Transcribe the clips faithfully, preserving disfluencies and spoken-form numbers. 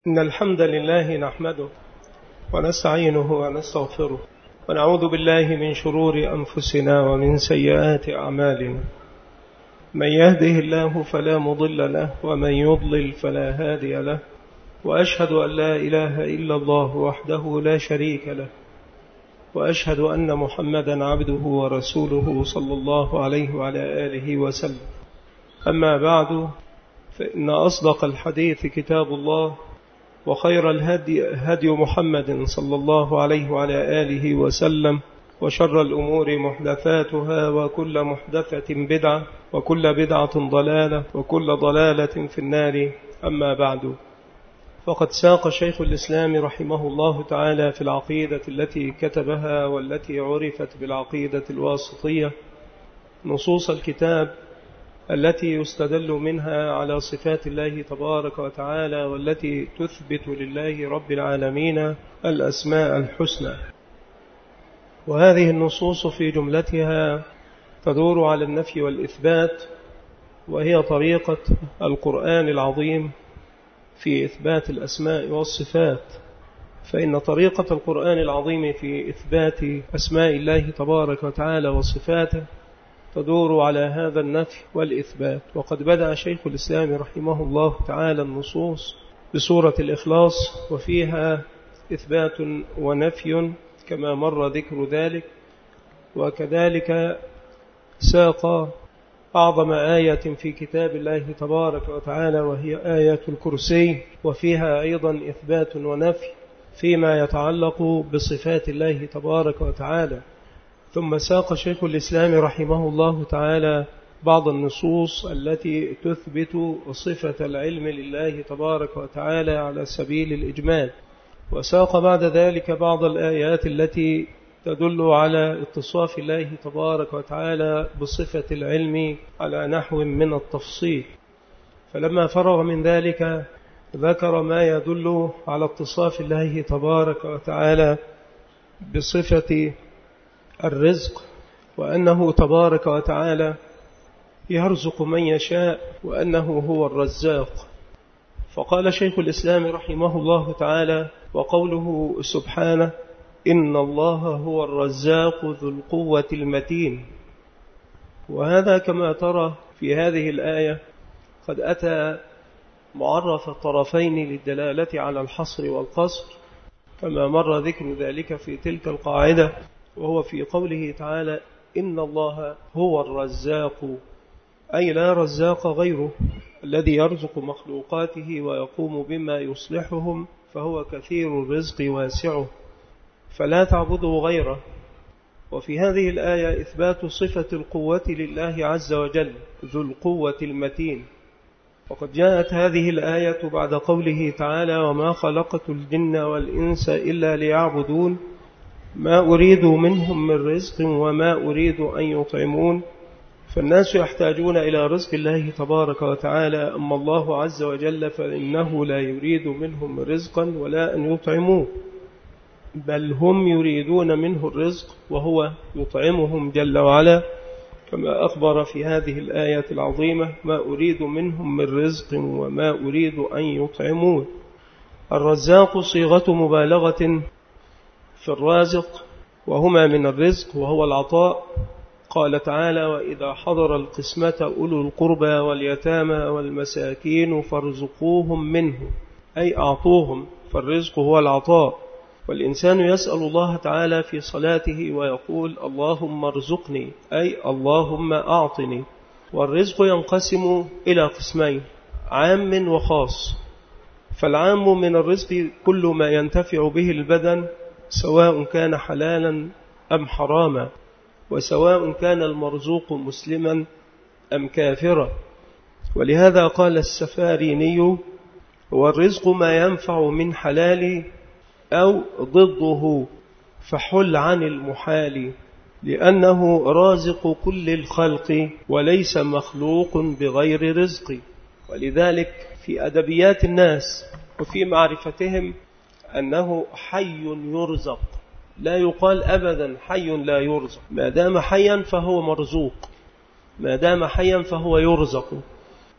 إن الحمد لله نحمده ونستعينه ونستغفره ونعوذ بالله من شرور أنفسنا ومن سيئات أعمالنا. من يهده الله فلا مضل له ومن يضلل فلا هادي له، وأشهد أن لا إله إلا الله وحده لا شريك له، وأشهد أن محمدا عبده ورسوله صلى الله عليه وعلى آله وسلم. أما بعد، فإن أصدق الحديث كتاب الله، وخير الهدي هدي محمد صلى الله عليه وعلى آله وسلم، وشر الأمور محدثاتها، وكل محدثة بدعة، وكل بدعة ضلالة، وكل ضلالة في النار. أما بعد، فقد ساق شيخ الإسلام رحمه الله تعالى في العقيدة التي كتبها والتي عرفت بالعقيدة الواسطية نصوص الكتاب التي يستدل منها على صفات الله تبارك وتعالى، والتي تثبت لله رب العالمين الأسماء الحسنى. وهذه النصوص في جملتها تدور على النفي والإثبات، وهي طريقة القرآن العظيم في إثبات الأسماء والصفات. فإن طريقة القرآن العظيم في إثبات أسماء الله تبارك وتعالى وصفاته تدور على هذا النفي والإثبات. وقد بدأ شيخ الإسلام رحمه الله تعالى النصوص بسورة الإخلاص، وفيها إثبات ونفي كما مر ذكر ذلك. وكذلك ساق أعظم آية في كتاب الله تبارك وتعالى، وهي آية الكرسي، وفيها أيضا إثبات ونفي فيما يتعلق بصفات الله تبارك وتعالى. ثم ساق شيخ الإسلام رحمه الله تعالى بعض النصوص التي تثبت صفة العلم لله تبارك وتعالى على سبيل الإجمال، وساق بعد ذلك بعض الآيات التي تدل على اتصاف الله تبارك وتعالى بصفة العلم على نحو من التفصيل. فلما فرغ من ذلك ذكر ما يدل على اتصاف الله تبارك وتعالى بصفة الرزق، وأنه تبارك وتعالى يرزق من يشاء، وأنه هو الرزاق. فقال شيخ الإسلام رحمه الله تعالى: وقوله سبحانه: إن الله هو الرزاق ذو القوة المتين. وهذا كما ترى في هذه الآية قد أتى معرف الطرفين للدلالة على الحصر والقصر، كما مر ذكر ذلك في تلك القاعدة، وهو في قوله تعالى: إن الله هو الرزاق، أي لا رزاق غيره، الذي يرزق مخلوقاته ويقوم بما يصلحهم، فهو كثير الرزق واسعه، فلا تعبدوا غيره. وفي هذه الآية إثبات صفة القوة لله عز وجل ذو القوة المتين. وقد جاءت هذه الآية بعد قوله تعالى: وما خلقت الجن والإنس إلا ليعبدون ما أريد منهم من رزق وما أريد أن يطعمون. فالناس يحتاجون إلى رزق الله تبارك وتعالى، أما الله عز وجل فإنه لا يريد منهم رزقا ولا أن يطعموه، بل هم يريدون منه الرزق وهو يطعمهم جل وعلا، كما أخبر في هذه الآية العظيمة: ما أريد منهم من رزق وما أريد أن يطعمون. الرزاق صيغة مبالغة في الرازق، وهما من الرزق وهو العطاء. قال تعالى: وإذا حضر القسمة أولو القربى واليتامى والمساكين فارزقوهم منه، أي أعطوهم. فالرزق هو العطاء. والإنسان يسأل الله تعالى في صلاته ويقول: اللهم ارزقني، أي اللهم أعطني. والرزق ينقسم إلى قسمين: عام وخاص. فالعام من الرزق كل ما ينتفع به البدن، سواء كان حلالا أم حراما، وسواء كان المرزوق مسلما أم كافرا. ولهذا قال السفاريني: هو الرزق ما ينفع من حلال أو ضده، فحل عن المحال، لأنه رازق كل الخلق وليس مخلوق بغير رزق. ولذلك في أدبيات الناس وفي معرفتهم أنه حي يرزق، لا يقال أبدا حي لا يرزق. ما دام حيا فهو مرزوق، ما دام حيا فهو يرزق.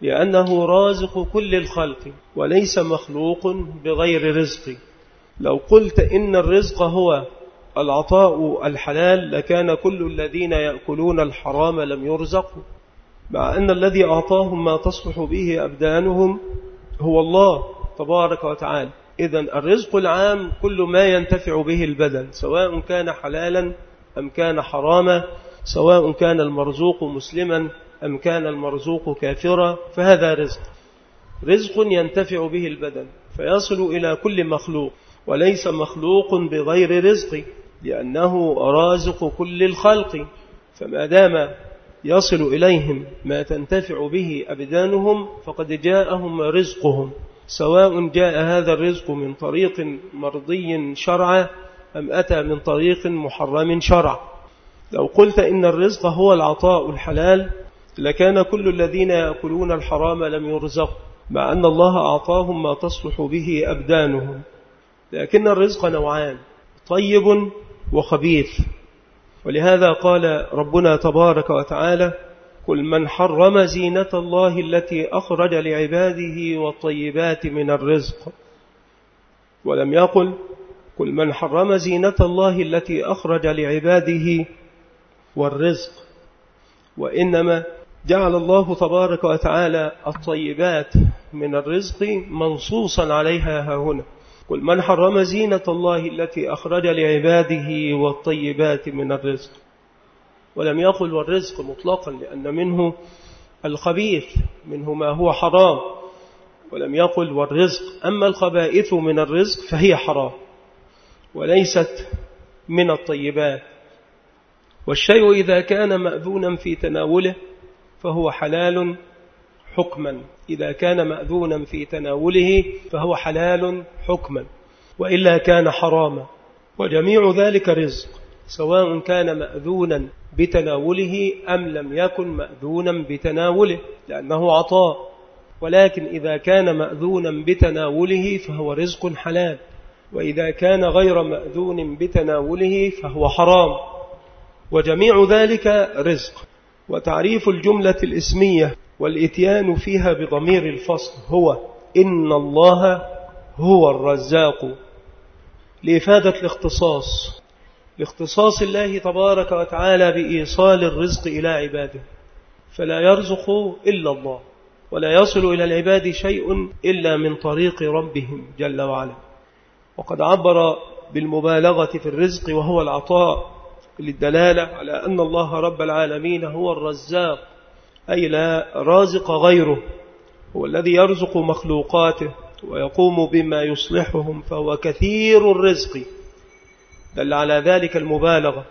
لأنه رازق كل الخلق وليس مخلوق بغير رزق. لو قلت إن الرزق هو العطاء الحلال لكان كل الذين يأكلون الحرام لم يرزقوا، مع أن الذي أعطاهم ما تصلح به أبدانهم هو الله تبارك وتعالى. إذن الرزق العام كل ما ينتفع به البدن، سواء كان حلالا أم كان حراما، سواء كان المرزوق مسلما أم كان المرزوق كافرا، فهذا رزق رزق ينتفع به البدن فيصل إلى كل مخلوق، وليس مخلوق بغير رزق، لأنه رازق كل الخلق. فما دام يصل إليهم ما تنتفع به أبدانهم فقد جاءهم رزقهم، سواء جاء هذا الرزق من طريق مرضي شرعا أم أتى من طريق محرم شرعا. لو قلت إن الرزق هو العطاء الحلال لكان كل الذين يأكلون الحرام لم يرزقوا، مع أن الله أعطاهم ما تصلح به أبدانهم. لكن الرزق نوعان، طيب وخبيث. ولهذا قال ربنا تبارك وتعالى: قل من حرم زينة الله التي أخرج لعباده والطيبات من الرزق. ولم يقل قل من حرم زينة الله التي أخرج لعباده والرزق، وإنما جعل الله تبارك وتعالى الطيبات من الرزق منصوصا عليها هنا. قل من حرم زينة الله التي أخرج لعباده والطيبات من الرزق. ولم يقل والرزق مطلقا، لأن منه الخبيث، منه ما هو حرام. ولم يقل والرزق، أما الخبائث من الرزق فهي حرام وليست من الطيبات. والشيء إذا كان مأذونا في تناوله فهو حلال حكما، إذا كان مأذونا في تناوله فهو حلال حكما، وإلا كان حراما. وجميع ذلك رزق، سواء كان مأذونا بتناوله أم لم يكن مأذونا بتناوله، لأنه عطاء. ولكن إذا كان مأذونا بتناوله فهو رزق حلال، وإذا كان غير مأذون بتناوله فهو حرام. وجميع ذلك رزق. وتعريف الجملة الاسمية والإتيان فيها بضمير الفصل هو إن الله هو الرزاق، لإفادة الاختصاص، لاختصاص الله تبارك وتعالى بإيصال الرزق إلى عباده، فلا يرزق إلا الله، ولا يصل إلى العباد شيء إلا من طريق ربهم جل وعلا. وقد عبر بالمبالغة في الرزق وهو العطاء للدلالة على أن الله رب العالمين هو الرزاق، أي لا رازق غيره، هو الذي يرزق مخلوقاته ويقوم بما يصلحهم، فهو كثير الرزق، دل على ذلك المبالغة،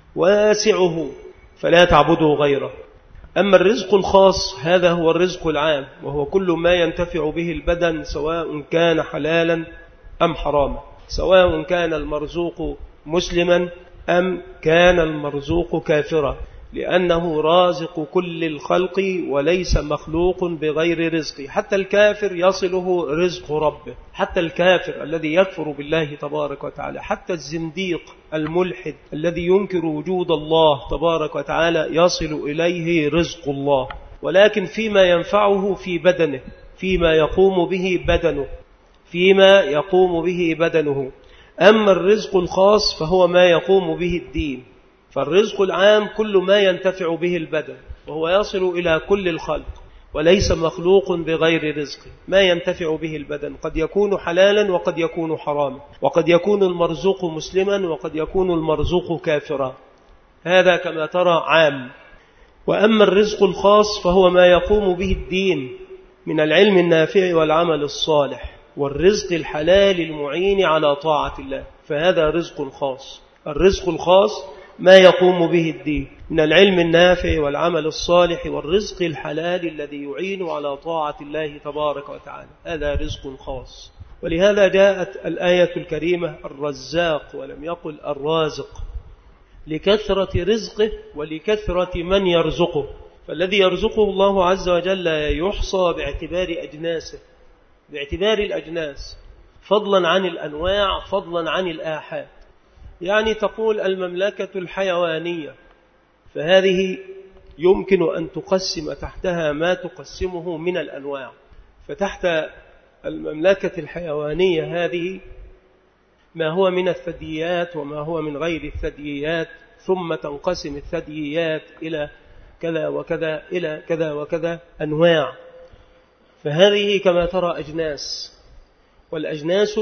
واسعه فلا تعبدوا غيره. أما الرزق الخاص هذا هو الرزق العام، وهو كل ما ينتفع به البدن، سواء كان حلالا أم حراما، سواء كان المرزوق مسلما أم كان المرزوق كافرا، لأنه رازق كل الخلق وليس مخلوق بغير رزق. حتى الكافر يصله رزق ربه، حتى الكافر الذي يكفر بالله تبارك وتعالى، حتى الزنديق الملحد الذي ينكر وجود الله تبارك وتعالى يصل إليه رزق الله، ولكن فيما ينفعه في بدنه، فيما يقوم به بدنه، فيما يقوم به بدنه. أما الرزق الخاص فهو ما يقوم به الدين. فالرزق العام كل ما ينتفع به البدن، وهو يصل إلى كل الخلق وليس مخلوق بغير رزق. ما ينتفع به البدن قد يكون حلالا وقد يكون حراما، وقد يكون المرزوق مسلما وقد يكون المرزوق كافرا، هذا كما ترى عام. وأما الرزق الخاص فهو ما يقوم به الدين من العلم النافع والعمل الصالح والرزق الحلال المعين على طاعة الله، فهذا رزق خاص. الرزق الخاص ما يقوم به الدين من العلم النافع والعمل الصالح والرزق الحلال الذي يعين على طاعة الله تبارك وتعالى، هذا رزق خاص. ولهذا جاءت الآية الكريمة الرزاق ولم يقل الرازق، لكثرة رزقه ولكثرة من يرزقه. فالذي يرزقه الله عز وجل يحصى باعتبار أجناسه، باعتبار الأجناس، فضلا عن الأنواع، فضلا عن الآحاد. يعني تقول المملكة الحيوانية، فهذه يمكن أن تقسم تحتها ما تقسمه من الأنواع. فتحت المملكة الحيوانية هذه ما هو من الثدييات وما هو من غير الثدييات، ثم تنقسم الثدييات إلى كذا وكذا إلى كذا وكذا أنواع. فهذه كما ترى أجناس، والأجناس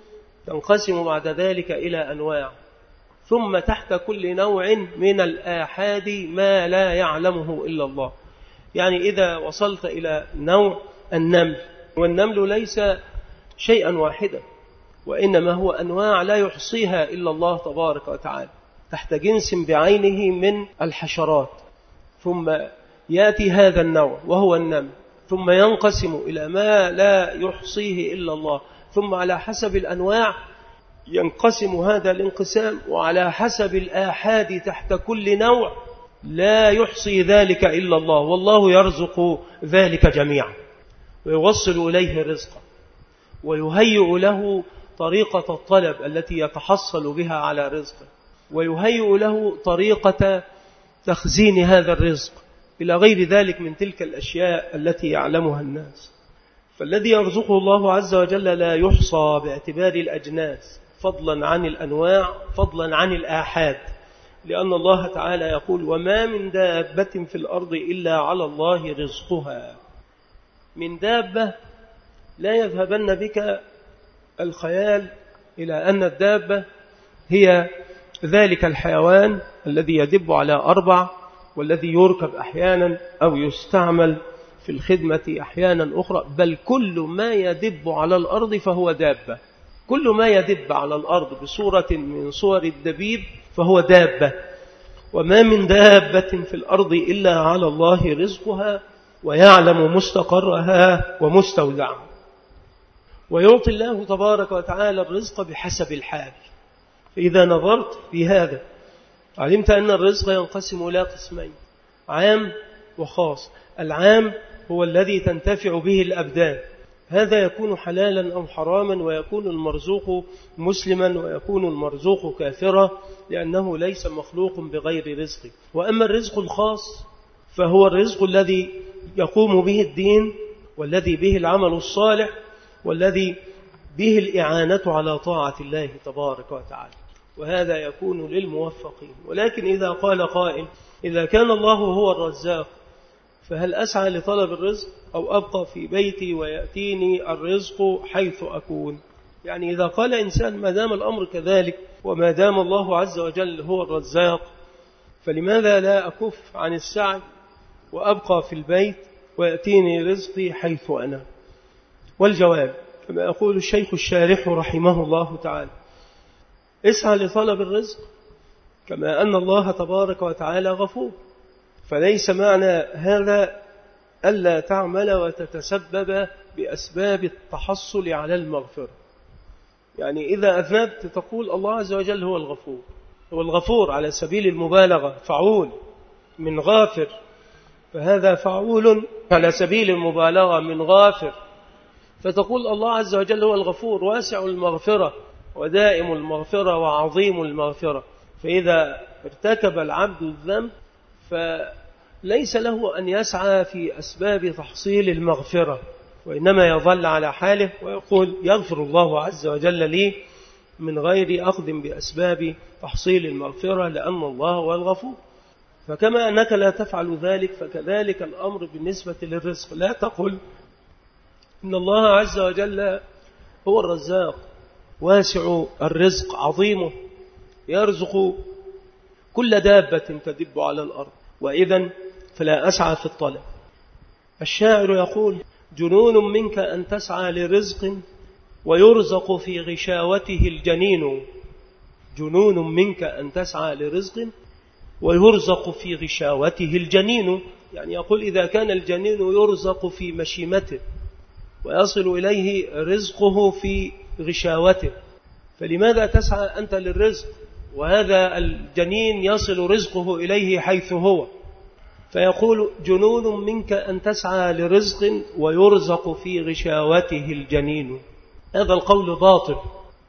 تنقسم بعد ذلك إلى أنواع، ثم تحت كل نوع من الآحاد ما لا يعلمه إلا الله. يعني إذا وصلت إلى نوع النمل، والنمل ليس شيئا واحدا، وإنما هو أنواع لا يحصيها إلا الله تبارك وتعالى، تحت جنس بعينه من الحشرات. ثم يأتي هذا النوع وهو النمل، ثم ينقسم إلى ما لا يحصيه إلا الله، ثم على حسب الأنواع ينقسم هذا الانقسام، وعلى حسب الآحاد تحت كل نوع لا يحصي ذلك إلا الله، والله يرزق ذلك جميعا ويوصل إليه رزقه، ويهيئ له طريقة الطلب التي يتحصل بها على رزقه، ويهيئ له طريقة تخزين هذا الرزق إلى غير ذلك من تلك الأشياء التي يعلمها الناس. فالذي يرزقه الله عز وجل لا يحصى باعتبار الأجناس، فضلا عن الأنواع، فضلا عن الآحاد، لأن الله تعالى يقول: وما من دابة في الأرض إلا على الله رزقها. من دابة لا يذهبن بك الخيال إلى أن الدابة هي ذلك الحيوان الذي يدب على أربع، والذي يركب أحيانا أو يستعمل في الخدمة أحيانا أخرى، بل كل ما يدب على الأرض فهو دابة. كل ما يدب على الأرض بصورة من صور الدبيب فهو دابة. وما من دابة في الأرض إلا على الله رزقها ويعلم مستقرها ومستودعها. ويعطي الله تبارك وتعالى الرزق بحسب الحال. فإذا نظرت في هذا علمت أن الرزق ينقسم إلى قسمين: عام وخاص. العام هو الذي تنتفع به الأبدان، هذا يكون حلالا أو حراما، ويكون المرزوق مسلما ويكون المرزوق كافرا، لأنه ليس مخلوق بغير رزق. وأما الرزق الخاص فهو الرزق الذي يقوم به الدين، والذي به العمل الصالح، والذي به الإعانة على طاعة الله تبارك وتعالى، وهذا يكون للموفقين. ولكن إذا قال قائل: إذا كان الله هو الرزاق فهل أسعى لطلب الرزق أو أبقى في بيتي ويأتيني الرزق حيث أكون؟ يعني إذا قال إنسان: ما دام الأمر كذلك وما دام الله عز وجل هو الرزاق، فلماذا لا أكف عن السعي وأبقى في البيت ويأتيني رزقي حيث أنا؟ والجواب كما يقول الشيخ الشارح رحمه الله تعالى: اسعى لطلب الرزق كما أن الله تبارك وتعالى غفور، فليس معنى هذا ألا تعمل وتتسبب بأسباب التحصل على المغفرة. يعني إذا أذنبت تقول الله عز وجل هو الغفور، هو الغفور على سبيل المبالغة، فعول من غافر، فهذا فعول على سبيل المبالغة من غافر، فتقول الله عز وجل هو الغفور واسع المغفرة ودائم المغفرة وعظيم المغفرة. فإذا ارتكب العبد الذنب فليس له أن يسعى في أسباب تحصيل المغفرة، وإنما يظل على حاله ويقول: يغفر الله عز وجل لي من غير أخذ بأسباب تحصيل المغفرة، لأن الله هو الغفور. فكما أنك لا تفعل ذلك فكذلك الأمر بالنسبة للرزق. لا تقل إن الله عز وجل هو الرزاق واسع الرزق عظيمه، يرزق كل دابة تدب على الأرض، وإذن فلا أسعى في الطلب. الشاعر يقول: جنون منك أن تسعى لرزق ويرزق في غشاوته الجنين. جنون منك أن تسعى لرزق ويرزق في غشاوته الجنين، يعني يقول إذا كان الجنين يرزق في مشيمته ويصل إليه رزقه في غشاوته، فلماذا تسعى أنت للرزق وهذا الجنين يصل رزقه إليه حيث هو؟ فيقول: جنون منك أن تسعى لرزق ويرزق في غشاوته الجنين. هذا القول باطل،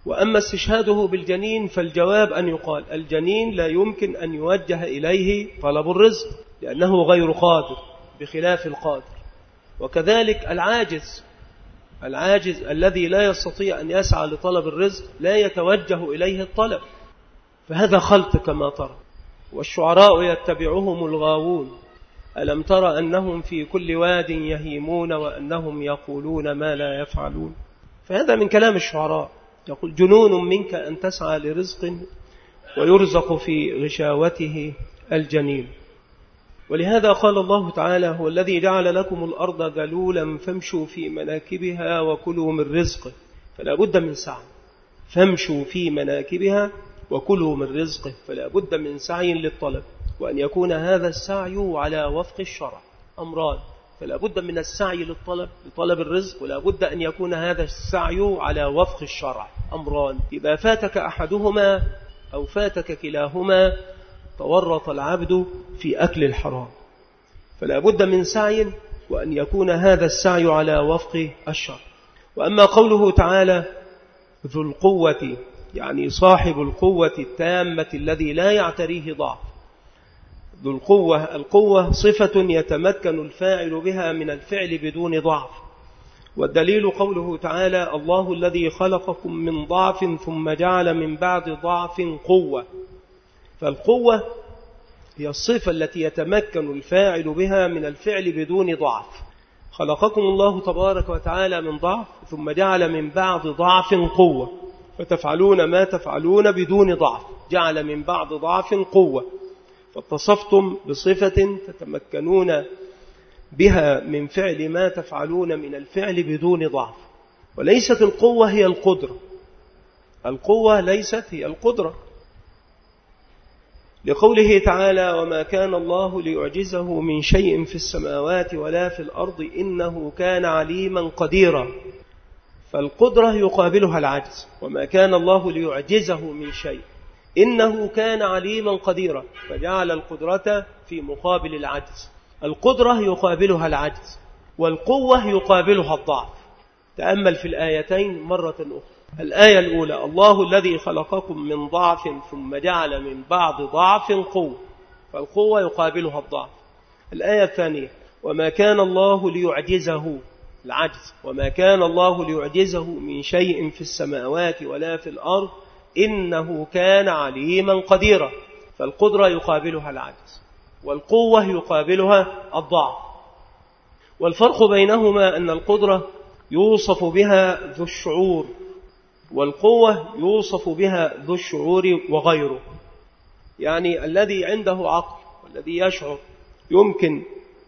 وأما استشهاده بالجنين فالجواب أن يقال الجنين لا يمكن أن يوجه إليه طلب الرزق لأنه غير قادر بخلاف القادر. وكذلك العاجز العاجز الذي لا يستطيع أن يسعى لطلب الرزق لا يتوجه إليه الطلب، فهذا خلط كما ترى. والشعراء يتبعهم الغاوون ألم تر أنهم في كل واد يهيمون وأنهم يقولون ما لا يفعلون. فهذا من كلام الشعراء، يقول جنون منك أن تسعى لرزق ويرزق في غشاوته الجنين. ولهذا قال الله تعالى هو الذي جعل لكم الأرض ذلولا فامشوا في مناكبها وكلوا من رزقه، فلا بد من سعي. فامشوا في مناكبها وكلوا من رزقه، فلا بد من سعي للطلب، وأن يكون هذا السعي على وفق الشرع. أمران، فلا بد من السعي للطلب لطلب الرزق، ولا بد أن يكون هذا السعي على وفق الشرع. أمران إذا فاتك أحدهما أو فاتك كلاهما تورط العبد في أكل الحرام. فلا بد من سعي، وأن يكون هذا السعي على وفق الشرع. وأما قوله تعالى ذو القوة، يعني صاحب القوة التامة الذي لا يعتريه ضعف. ذو القوة، القوة صفة يتمكن الفاعل بها من الفعل بدون ضعف. والدليل قوله تعالى الله الذي خلقكم من ضعف ثم جعل من بعد ضعف قوة. فالقوة هي الصفة التي يتمكن الفاعل بها من الفعل بدون ضعف. خلقكم الله تبارك وتعالى من ضعف ثم جعل من بعد ضعف قوة، فتفعلون ما تفعلون بدون ضعف. جعل من بعد ضعف قوة، فاتصفتم بصفة تتمكنون بها من فعل ما تفعلون من الفعل بدون ضعف. وليست القوة هي القدرة، القوة ليست هي القدرة، لقوله تعالى وما كان الله ليعجزه من شيء في السماوات ولا في الأرض إنه كان عليما قديرا. فالقدرة يقابلها العجز، وما كان الله ليعجزه من شيء إنه كان عليما قديرا، فجعل القدرة في مقابل العجز. القدرة يقابلها العجز، والقوة يقابلها الضعف. تأمل في الآيتين مرة أخرى. الآية الأولى الله الذي خلقكم من ضعف ثم جعل من بعد ضعف قوة، فالقوة يقابلها الضعف. الآية الثانية وما كان الله ليعجزه العجز، وما كان الله ليعجزه من شيء في السماوات ولا في الأرض إنه كان عليما قديرا. فالقدرة يقابلها العجز، والقوة يقابلها الضعف. والفرق بينهما أن القدرة يوصف بها ذو الشعور، والقوة يوصف بها ذو الشعور وغيره. يعني الذي عنده عقل والذي يشعر يمكن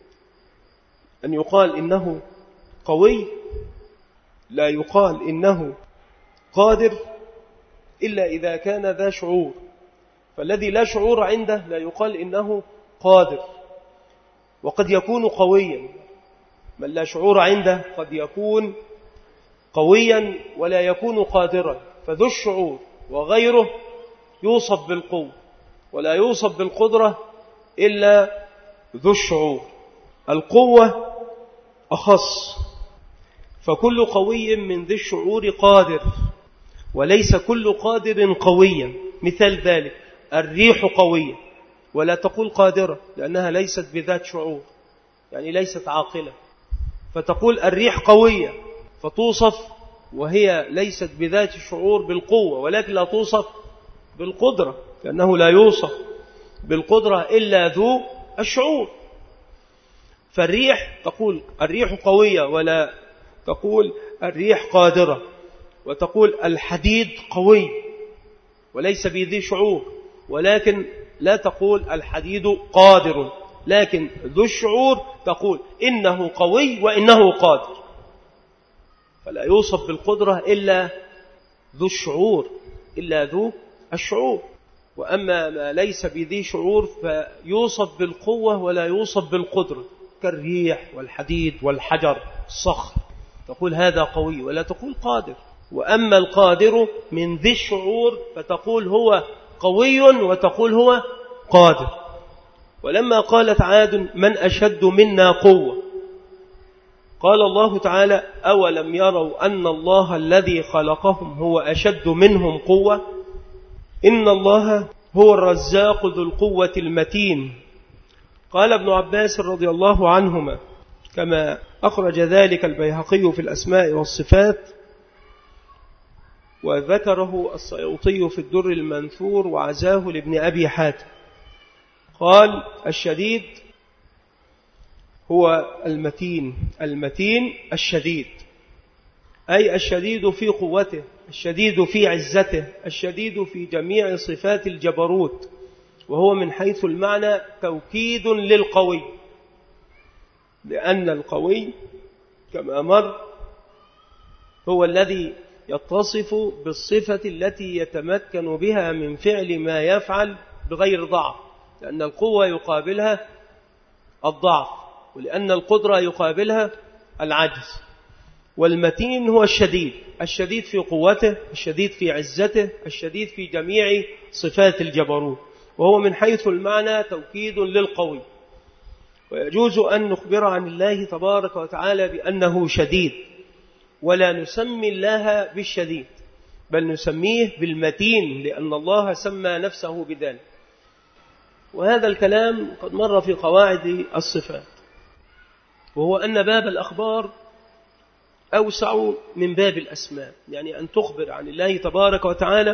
أن يقال إنه قوي، لا يقال إنه قادر إلا إذا كان ذا شعور. فالذي لا شعور عنده لا يقال إنه قادر، وقد يكون قويا. من لا شعور عنده قد يكون قويا ولا يكون قادرا. فذو الشعور وغيره يوصف بالقوة، ولا يوصف بالقدرة إلا ذو الشعور. القوة أخص، فكل قوي من ذي الشعور قادر، وليس كل قادر قويا. مثال ذلك الريح قوية ولا تقول قادرة، لأنها ليست بذات شعور، يعني ليست عاقلة. فتقول الريح قوية فتوصف وهي ليست بذات الشعور بالقوة، ولكن لا توصف بالقدرة، لأنه لا يوصف بالقدرة إلا ذو الشعور. فالريح تقول الريح قوية ولا تقول الريح قادرة. وتقول الحديد قوي وليس بذي شعور، ولكن لا تقول الحديد قادر، لكن ذو الشعور تقول إنه قوي وإنه قادر. فلا يوصف بالقدرة إلا ذو الشعور، إلا ذو الشعور. وأما ما ليس بذي شعور فيوصف بالقوة ولا يوصف بالقدرة، كالريح والحديد والحجر الصخر. تقول هذا قوي ولا تقول قادر. وأما القادر من ذي الشعور فتقول هو قوي وتقول هو قادر. ولما قالت عاد من أشد منا قوة، قال الله تعالى: أولم يروا أن الله الذي خلقهم هو أشد منهم قوة إن الله هو الرزاق ذو القوة المتين. قال ابن عباس رضي الله عنهما كما أخرج ذلك البيهقي في الأسماء والصفات، وذكره السيوطي في الدر المنثور وعزاه لابن أبي حاتم، قال: الشديد هو المتين، المتين الشديد، أي الشديد في قوته، الشديد في عزته، الشديد في جميع صفات الجبروت، وهو من حيث المعنى توكيد للقوي، لأن القوي كما مر هو الذي يتصف بالصفة التي يتمكن بها من فعل ما يفعل بغير ضعف، لأن القوة يقابلها الضعف، ولأن القدرة يقابلها العجز. والمتين هو الشديد، الشديد في قوته، الشديد في عزته، الشديد في جميع صفات الجبروت، وهو من حيث المعنى توكيد للقوي. ويجوز أن نخبر عن الله تبارك وتعالى بأنه شديد، ولا نسمي الله بالشديد، بل نسميه بالمتين، لأن الله سمى نفسه بذلك. وهذا الكلام قد مر في قواعد الصفات، وهو أن باب الأخبار أوسع من باب الأسماء، يعني أن تخبر عن الله تبارك وتعالى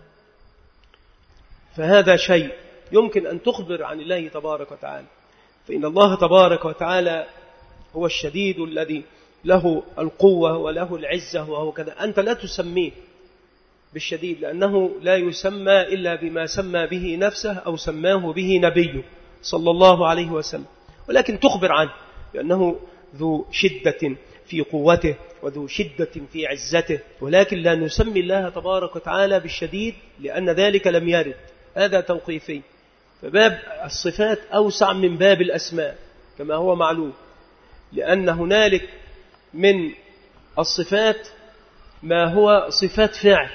فهذا شيء يمكن أن تخبر عن الله تبارك وتعالى، فإن الله تبارك وتعالى هو الشديد الذي له القوة وله العزة وهو كذا. أنت لا تسميه بالشديد، لأنه لا يسمى إلا بما سمى به نفسه أو سماه به نبيه صلى الله عليه وسلم، ولكن تخبر عنه بأنه ذو شدة في قوته وذو شدة في عزته، ولكن لا نسمي الله تبارك وتعالى بالشديد لأن ذلك لم يرد، هذا توقيفي. فباب الصفات أوسع من باب الأسماء كما هو معلوم، لأن هنالك من الصفات ما هو صفات فعل،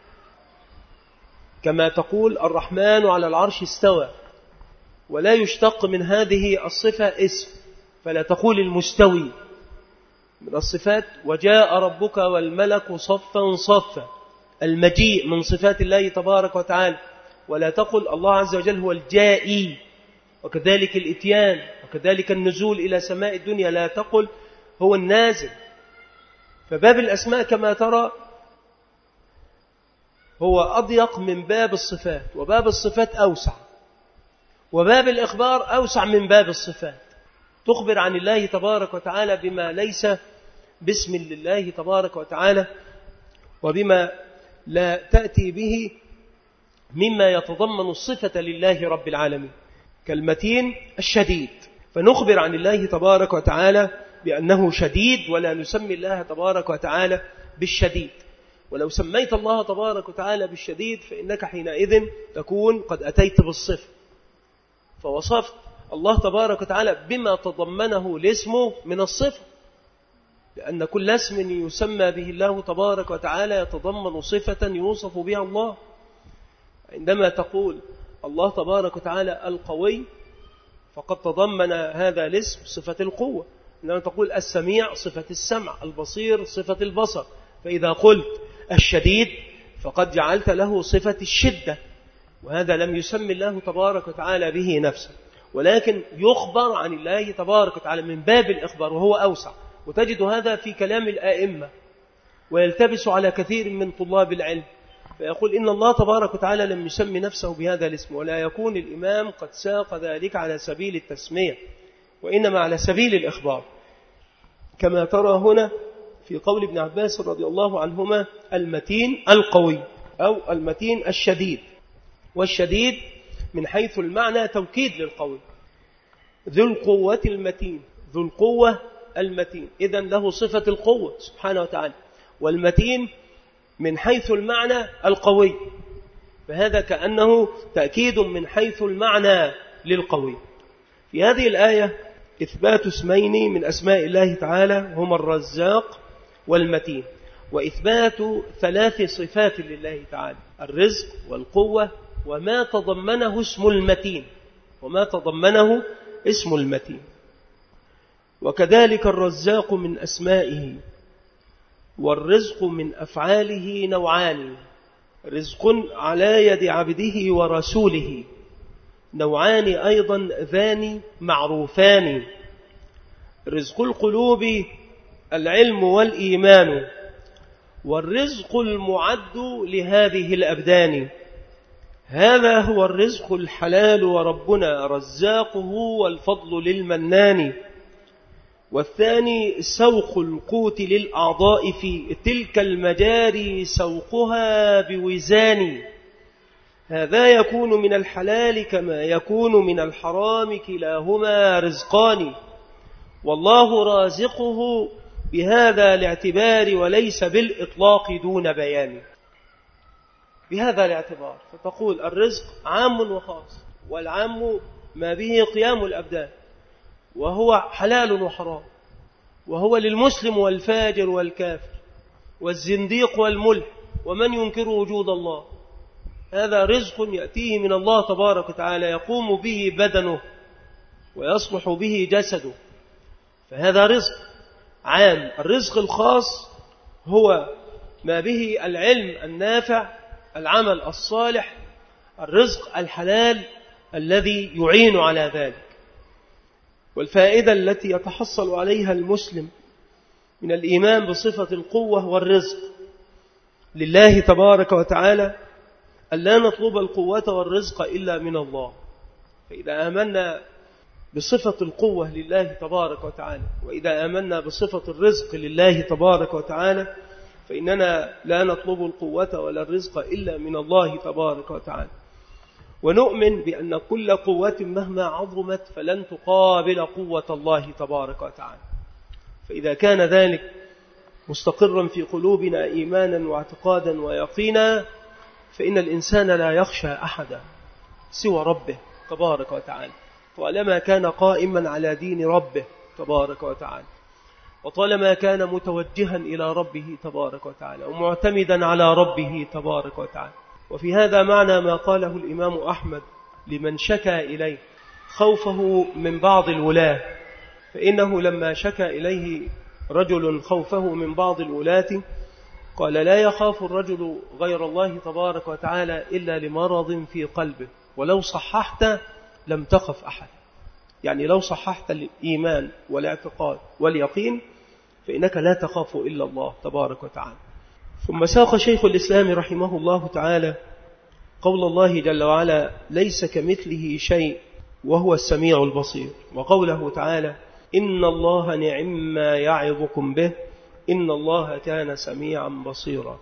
كما تقول الرحمن على العرش استوى، ولا يشتق من هذه الصفة اسم، فلا تقول المستوي. من الصفات وجاء ربك والملك صفا صفا، المجيء من صفات الله تبارك وتعالى، ولا تقل الله عز وجل هو الجائي، وكذلك الإتيان، وكذلك النزول إلى سماء الدنيا، لا تقل هو النازل. فباب الأسماء كما ترى هو أضيق من باب الصفات، وباب الصفات أوسع، وباب الإخبار أوسع من باب الصفات. تخبر عن الله تبارك وتعالى بما ليس باسم لله تبارك وتعالى، وبما لا تأتي به مما يتضمن الصفة لله رب العالمين، كالمتين الشديد. فنخبر عن الله تبارك وتعالى بأنه شديد، ولا نسمي الله تبارك وتعالى بالشديد. ولو سميت الله تبارك وتعالى بالشديد فإنك حينئذ تكون قد أتيت بالصفة، فوصفت الله تبارك وتعالى بما تضمنه الاسم من الصفة، لأن كل اسم يسمى به الله تبارك وتعالى يتضمن صفة يوصف بها الله. عندما تقول الله تبارك وتعالى القوي فقد تضمن هذا الاسم صفة القوة. عندما تقول السميع صفة السمع، البصير صفة البصر. فإذا قلت الشديد فقد جعلت له صفة الشدة، وهذا لم يسمي الله تبارك وتعالى به نفسه، ولكن يخبر عن الله تبارك وتعالى من باب الإخبار، وهو أوسع. وتجد هذا في كلام الآئمة، ويلتبس على كثير من طلاب العلم، فيقول إن الله تبارك وتعالى لم يسمي نفسه بهذا الاسم، ولا يكون الإمام قد ساق ذلك على سبيل التسمية، وإنما على سبيل الإخبار، كما ترى هنا في قول ابن عباس رضي الله عنهما المتين القوي أو المتين الشديد. والشديد من حيث المعنى توكيد للقوي، ذو القوة المتين، ذو القوة المتين، إذن له صفة القوة سبحانه وتعالى. والمتين من حيث المعنى القوي، فهذا كأنه تأكيد من حيث المعنى للقوي. في هذه الآية إثبات اسمين من أسماء الله تعالى هما الرزاق والمتين، وإثبات ثلاث صفات لله تعالى: الرزق والقوة وما تضمنه اسم المتين، وما تضمنه اسم المتين. وكذلك الرزاق من أسمائه. والرزق من أفعاله نوعان: رزق على يد عبده ورسوله، نوعان أيضا ذان معروفان: رزق القلوب العلم والإيمان، والرزق المعد لهذه الأبدان. هذا هو الرزق الحلال، وربنا رزاقه والفضل للمنان. والثاني سوق القوت للأعضاء في تلك المجاري سوقها بوزان. هذا يكون من الحلال كما يكون من الحرام، كلاهما رزقان، والله رازقه بهذا الاعتبار وليس بالإطلاق دون بيان. بهذا الاعتبار فتقول الرزق عام وخاص، والعام ما به قيام الأبدان، وهو حلال وحرام، وهو للمسلم والفاجر والكافر والزنديق والملح ومن ينكر وجود الله. هذا رزق يأتيه من الله تبارك وتعالى، يقوم به بدنه ويصلح به جسده، فهذا رزق عام. الرزق الخاص هو ما به العلم النافع، العمل الصالح، الرزق الحلال الذي يعين على ذلك. والفائدة التي يتحصل عليها المسلم من الإيمان بصفة القوة والرزق لله تبارك وتعالى أن لا نطلب القوة والرزق إلا من الله. فإذا آمنا بصفة القوة لله تبارك وتعالى، وإذا آمنا بصفة الرزق لله تبارك وتعالى، فإننا لا نطلب القوة ولا الرزق إلا من الله تبارك وتعالى. ونؤمن بأن كل قوة مهما عظمت فلن تقابل قوة الله تبارك وتعالى. فإذا كان ذلك مستقرا في قلوبنا إيمانا واعتقادا ويقينا، فإن الإنسان لا يخشى أحدا سوى ربه تبارك وتعالى، طالما كان قائما على دين ربه تبارك وتعالى، وطالما كان متوجها إلى ربه تبارك وتعالى ومعتمدا على ربه تبارك وتعالى. وفي هذا معنى ما قاله الإمام أحمد لمن شكى إليه خوفه من بعض الولاة، فإنه لما شكى إليه رجل خوفه من بعض الولاة قال: لا يخاف الرجل غير الله تبارك وتعالى إلا لمرض في قلبه، ولو صححت لم تخف أحد. يعني لو صححت الإيمان والاعتقاد واليقين فإنك لا تخاف إلا الله تبارك وتعالى. ثم ساق شيخ الإسلام رحمه الله تعالى قول الله جل وعلا: ليس كمثله شيء وهو السميع البصير، وقوله تعالى: إن الله نعم ما يعظكم به إن الله كان سميعا بصيرا.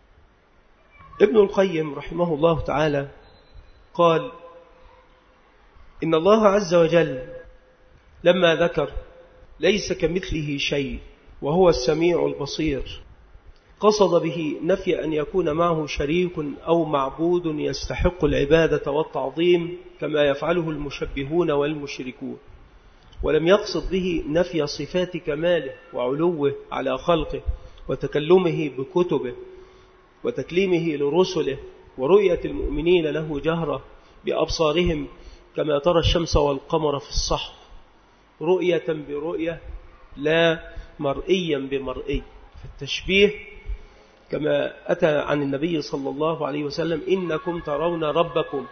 ابن القيم رحمه الله تعالى قال: إن الله عز وجل لما ذكر ليس كمثله شيء وهو السميع البصير قصد به نفي أن يكون معه شريك أو معبود يستحق العبادة والتعظيم كما يفعله المشبهون والمشركون، ولم يقصد به نفي صفات كماله وعلوه على خلقه وتكلمه بكتبه وتكليمه لرسله ورؤية المؤمنين له جهرة بأبصارهم كما ترى الشمس والقمر في الصحو، رؤية برؤية لا مرئيا بمرئي. فالتشبيه كما أتى عن النبي صلى الله عليه وسلم: إنكم ترون ربكم،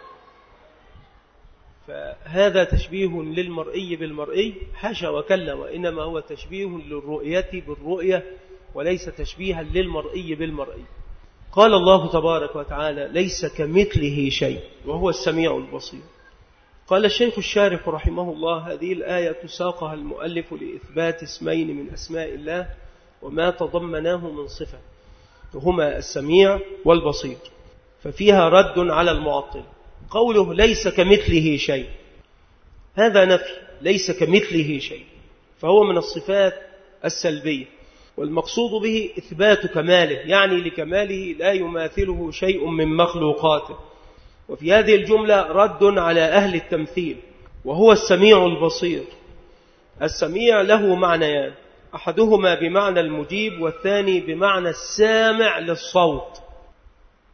فهذا تشبيه للمرئي بالمرئي حاشا وكلا، وإنما هو تشبيه للرؤية بالرؤية وليس تشبيها للمرئي بالمرئي. قال الله تبارك وتعالى: ليس كمثله شيء وهو السميع البصير. قال الشيخ الشارح رحمه الله: هذه الآية ساقها المؤلف لإثبات اسمين من أسماء الله وما تضمناه من صفة، هما السميع والبصير، ففيها رد على المعطل. قوله ليس كمثله شيء هذا نفي، ليس كمثله شيء، فهو من الصفات السلبية، والمقصود به إثبات كماله، يعني لكماله لا يماثله شيء من مخلوقاته. وفي هذه الجملة رد على أهل التمثيل، وهو السميع البصير. السميع له معنيان، أحدهما بمعنى المجيب والثاني بمعنى السامع للصوت.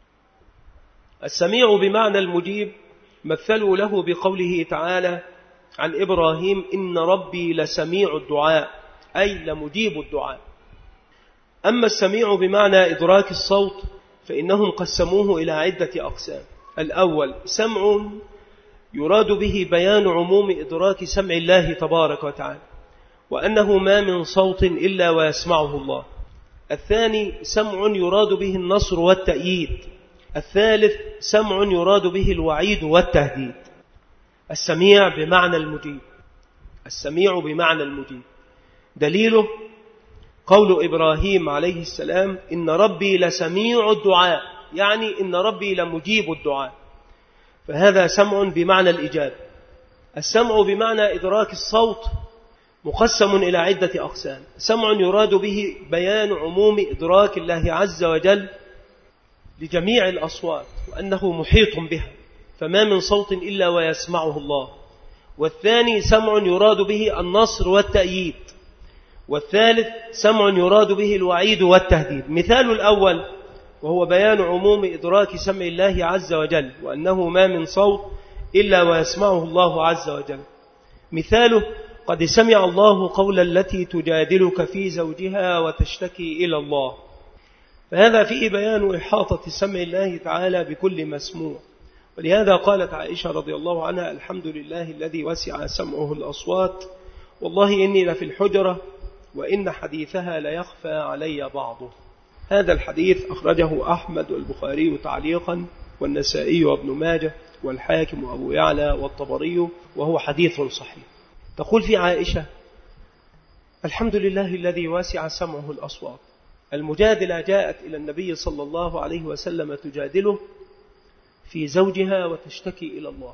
السميع بمعنى المجيب مثلوا له بقوله تعالى: عن إبراهيم إن ربي لسميع الدعاء، أي لمجيب الدعاء. أما السميع بمعنى إدراك الصوت فإنهم قسموه إلى عدة أقسام. الأول سمع يراد به بيان عموم إدراك سمع الله تبارك وتعالى، وأنه ما من صوت إلا ويسمعه الله. الثاني سمع يراد به النصر والتأييد. الثالث سمع يراد به الوعيد والتهديد. السميع بمعنى المجيب، السميع بمعنى المجيب. دليله قول إبراهيم عليه السلام إن ربي لسميع الدعاء، يعني إن ربي لمجيب الدعاء، فهذا سمع بمعنى الإجابة. السمع بمعنى إدراك الصوت مقسم إلى عدة أقسام. سمع يراد به بيان عموم إدراك الله عز وجل لجميع الأصوات وأنه محيط بها، فما من صوت إلا ويسمعه الله. والثاني سمع يراد به النصر والتأييد. والثالث سمع يراد به الوعيد والتهديد. مثال الأول وهو بيان عموم إدراك سمع الله عز وجل وأنه ما من صوت إلا ويسمعه الله عز وجل. مثاله قد سمع الله قول التي تجادلك في زوجها وتشتكي إلى الله، فهذا فيه بيان إحاطة سمع الله تعالى بكل مسموع. ولهذا قالت عائشة رضي الله عنها الحمد لله الذي وسع سمعه الأصوات، والله إني لفي الحجرة وإن حديثها ليخفى علي بعضه. هذا الحديث أخرجه أحمد والبخاري تعليقا والنسائي وابن ماجه والحاكم وأبو يعلى والطبري، وهو حديث صحيح. تقول في عائشة الحمد لله الذي وسع سمعه الأصوات. المجادلة جاءت إلى النبي صلى الله عليه وسلم تجادله في زوجها وتشتكي إلى الله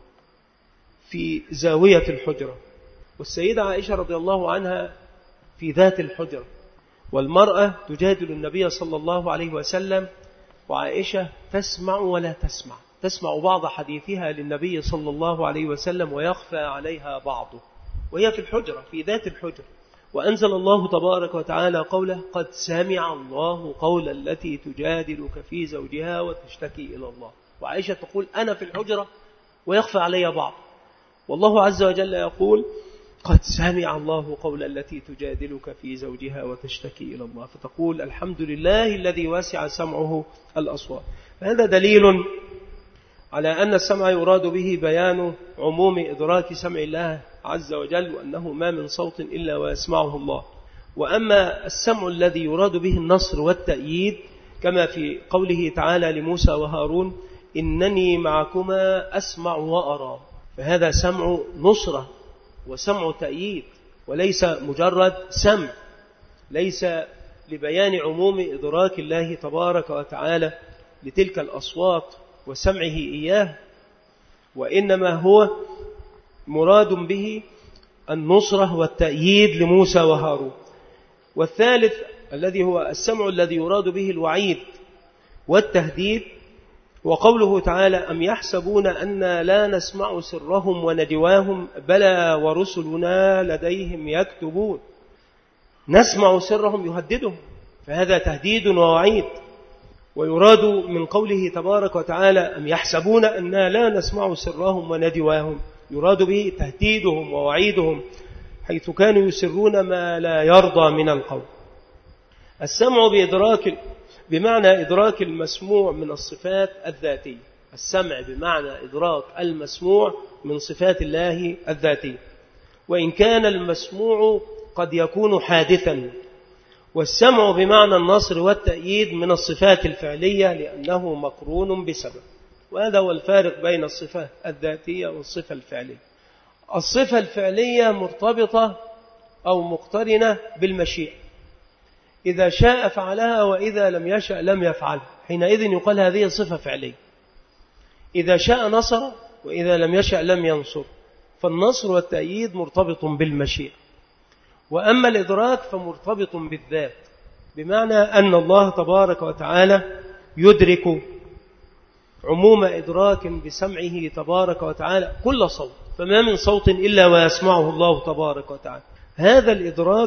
في زاوية الحجرة، والسيدة عائشة رضي الله عنها في ذات الحجرة، والمرأة تجادل النبي صلى الله عليه وسلم وعائشة تسمع ولا تسمع، تسمع بعض حديثها للنبي صلى الله عليه وسلم ويخفى عليها بعضه، وهي في الحجرة في ذات الحجرة. وأنزل الله تبارك وتعالى قوله قد سمع الله قول التي تجادلك في زوجها وتشتكي إلى الله. وعائشة تقول أنا في الحجرة ويخفى علي بعض، والله عز وجل يقول قد سمع الله قول التي تجادلك في زوجها وتشتكي إلى الله، فتقول الحمد لله الذي وسع سمعه الأصوات. فهذا دليل على أن السمع يراد به بيان عموم إدراك سمع الله عز وجل وأنه ما من صوت إلا ويسمعه الله. وأما السمع الذي يراد به النصر والتأييد كما في قوله تعالى لموسى وهارون إنني معكما أسمع وأرى، فهذا سمع نصرة وسمع تأييد، وليس مجرد سمع، ليس لبيان عموم إدراك الله تبارك وتعالى لتلك الأصوات وسمعه إياه، وإنما هو مراد به النصرة والتأييد لموسى وهارون. والثالث الذي هو السمع الذي يراد به الوعيد والتهديد، وقوله تعالى أم يحسبون أن لا نسمع سرهم ونجواهم بلى ورسلنا لديهم يكتبون. نسمع سرهم يهددهم، فهذا تهديد ووعيد. ويراد من قوله تبارك وتعالى أم يحسبون أن لا نسمع سرهم ونجواهم، يراد به تهديدهم ووعيدهم حيث كانوا يسرون ما لا يرضى من القول. السمع بإدراك بمعنى إدراك المسموع من الصفات الذاتية، السمع بمعنى إدراك المسموع من صفات الله الذاتية، وإن كان المسموع قد يكون حادثا. والسمع بمعنى النصر والتأييد من الصفات الفعلية لأنه مقرون بسبب، وهذا هو الفارق بين الصفة الذاتية والصفة الفعلية. الصفة الفعلية مرتبطة أو مقترنة بالمشيئة، إذا شاء فعلها وإذا لم يشأ لم يفعلها، حينئذ يقال هذه صفة فعلية. إذا شاء نصر وإذا لم يشأ لم ينصر، فالنصر والتأييد مرتبط بالمشيئة. وأما الإدراك فمرتبط بالذات، بمعنى أن الله تبارك وتعالى يدرك عموم إدراك بسمعه تبارك وتعالى كل صوت، فما من صوت إلا ويسمعه الله تبارك وتعالى. هذا الإدراك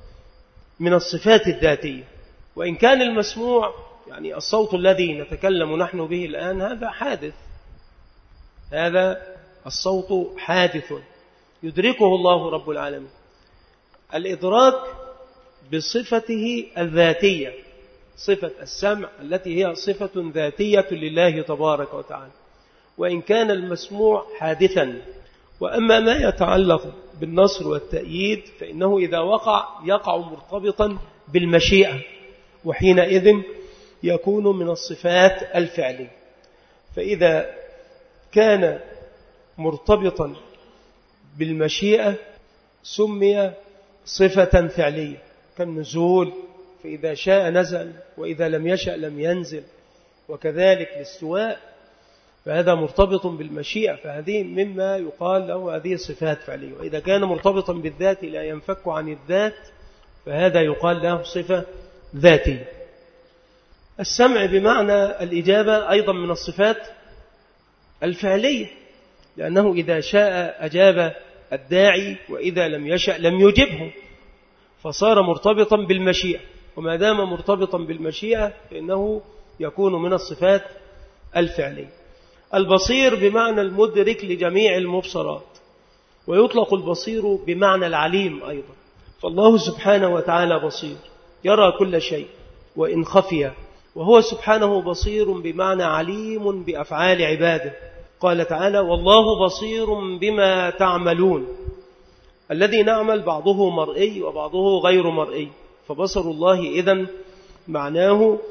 من الصفات الذاتية. وإن كان المسموع يعني الصوت الذي نتكلم نحن به الآن هذا حادث، هذا الصوت حادث، يدركه الله رب العالمين. الإدراك بصفته الذاتية، صفة السمع التي هي صفة ذاتية لله تبارك وتعالى، وإن كان المسموع حادثا. وأما ما يتعلق بالنصر والتأييد فإنه إذا وقع يقع مرتبطا بالمشيئة، وحينئذ يكون من الصفات الفعلية. فإذا كان مرتبطا بالمشيئة سمي صفة فعلية، كالنزول، فإذا شاء نزل وإذا لم يشأ لم ينزل، وكذلك الاستواء، فهذا مرتبط بالمشيئة، فهذه مما يقال له هذه صفات فعلية. وإذا كان مرتبطا بالذات لا ينفك عن الذات فهذا يقال له صفة ذاتية. السمع بمعنى الإجابة أيضا من الصفات الفعلية، لأنه إذا شاء أجاب الداعي وإذا لم يشأ لم يجبه، فصار مرتبطا بالمشيئة، وما دام مرتبطا بالمشيئة فإنه يكون من الصفات الفعلية. البصير بمعنى المدرك لجميع المبصرات، ويطلق البصير بمعنى العليم أيضا، فالله سبحانه وتعالى بصير يرى كل شيء وإن خفي، وهو سبحانه بصير بمعنى عليم بأفعال عباده. قال تعالى: والله بصير بما تعملون. الذي نعمل بعضه مرئي وبعضه غير مرئي، فبصر الله إذن معناه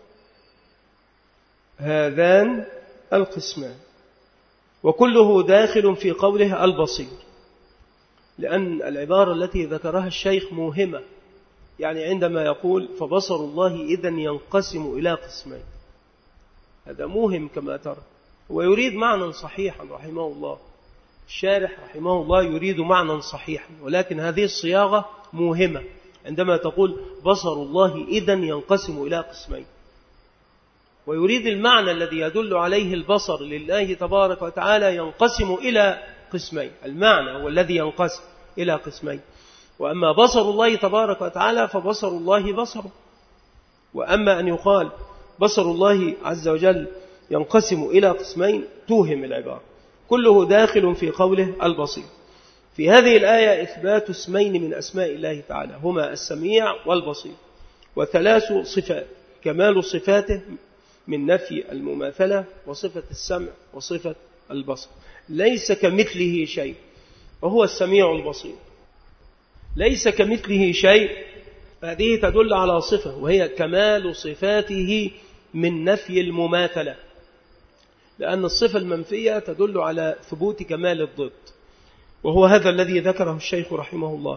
هذان القسمان، وكله داخل في قوله البصير، لأن العبارة التي ذكرها الشيخ موهمة، يعني عندما يقول فبصر الله إذن ينقسم إلى قسمين، هذا موهم كما ترى، ويريد معنى صحيحا رحمه الله، الشارح رحمه الله يريد معنى صحيحا، ولكن هذه الصياغة موهمة عندما تقول بصر الله إذن ينقسم إلى قسمين، ويريد المعنى الذي يدل عليه البصر لله تبارك وتعالى ينقسم إلى قسمين، المعنى هو الذي ينقسم إلى قسمين. وأما بصر الله تبارك وتعالى فبصر الله بصره، وأما أن يقال بصر الله عز وجل ينقسم إلى قسمين توهم العبارة. كله داخل في قوله البصير. في هذه الآية إثبات اسمين من أسماء الله تعالى هما السميع والبصير، وثلاث صفات: كمال صفاته من نفي المماثلة، وصفة السمع، وصفة البصر. ليس كمثله شيء وهو السميع البصير. ليس كمثله شيء، هذه تدل على صفة وهي كمال صفاته من نفي المماثلة، لأن الصفة المنفية تدل على ثبوت كمال الضد، وهو هذا الذي ذكره الشيخ رحمه الله.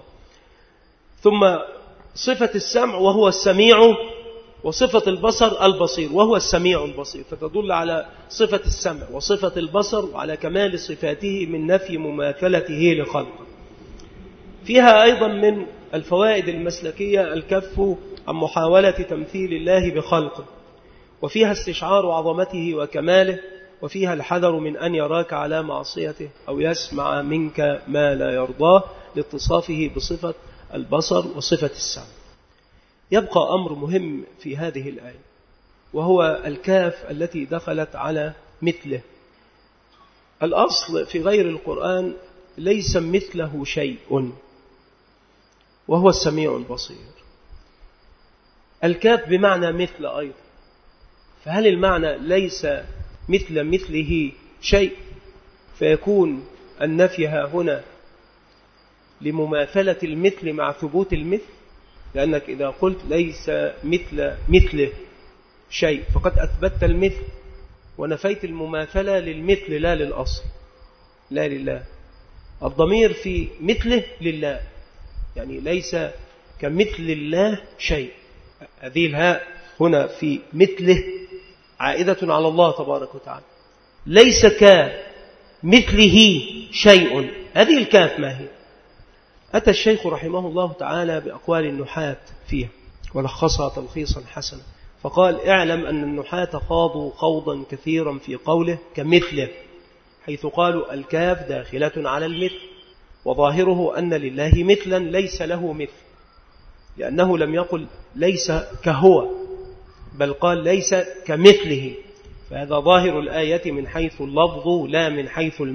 ثم صفة السمع وهو السميع، وصفة البصر البصير وهو السميع البصير، فتدل على صفة السمع وصفة البصر وعلى كمال صفاته من نفي مماثلته لخلقه. فيها أيضا من الفوائد المسلكية الكف عن محاولة تمثيل الله بخلقه، وفيها استشعار عظمته وكماله، وفيها الحذر من أن يراك على معصيته أو يسمع منك ما لا يرضاه، لاتصافه بصفة البصر وصفة السمع. يبقى أمر مهم في هذه الآية، وهو الكاف التي دخلت على مثله. الأصل في غير القرآن ليس مثله شيء، وهو السميع البصير. الكاف بمعنى مثل أيضا، فهل المعنى ليس مثل مثله شيء فيكون النفي هنا لمماثلة المثل مع ثبوت المثل؟ لأنك إذا قلت ليس مثل مثله شيء فقد أثبتت المثل ونفيت المماثلة للمثل لا للأصل، لا لله. الضمير في مثله لله، يعني ليس كمثل الله شيء. هذه الهاء هنا في مثله عائدة على الله تبارك وتعالى. ليس كمثله شيء، هذه الكاف ما هي؟ أتى الشيخ رحمه الله تعالى بأقوال النحاة فيها ولخصها تلخيصا حسنا، فقال: اعلم أن النحاة خاضوا خوضا كثيرا في قوله كمثله، حيث قالوا الكاف داخلة على المثل، وظاهره أن لله مثلا ليس له مثل، لأنه لم يقل ليس كهو، بل قال ليس كمثله، فهذا ظاهر الآية من حيث اللفظ لا من حيث المعنى.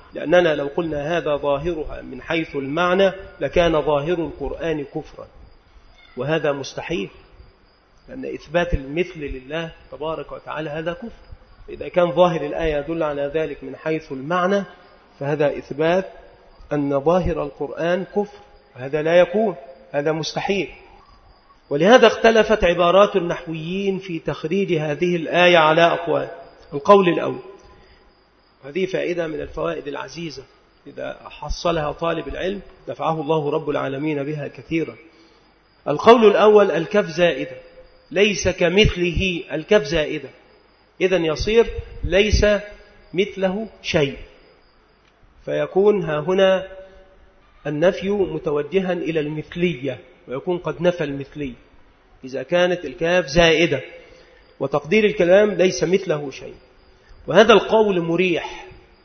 لأننا لو قلنا هذا ظاهرها من حيث المعنى لكان ظاهر القرآن كفرا، وهذا مستحيل، لأن إثبات المثل لله تبارك وتعالى هذا كفر. إذا كان ظاهر الآية يدل على ذلك من حيث المعنى فهذا إثبات أن ظاهر القرآن كفر، هذا لا يكون، هذا مستحيل. ولهذا اختلفت عبارات النحويين في تخريج هذه الآية على أقوال. القول الأول، هذه فائدة من الفوائد العزيزة إذا حصلها طالب العلم دفعه الله رب العالمين بها كثيرا. القول الأول الكاف زائدة، ليس كمثله، الكاف زائدة، إذن يصير ليس مثله شيء، فيكون ها هنا النفي متوجها إلى المثلية، ويكون قد نفى المثلية إذا كانت الكاف زائدة، وتقدير الكلام ليس مثله شيء. وهذا القول مريح.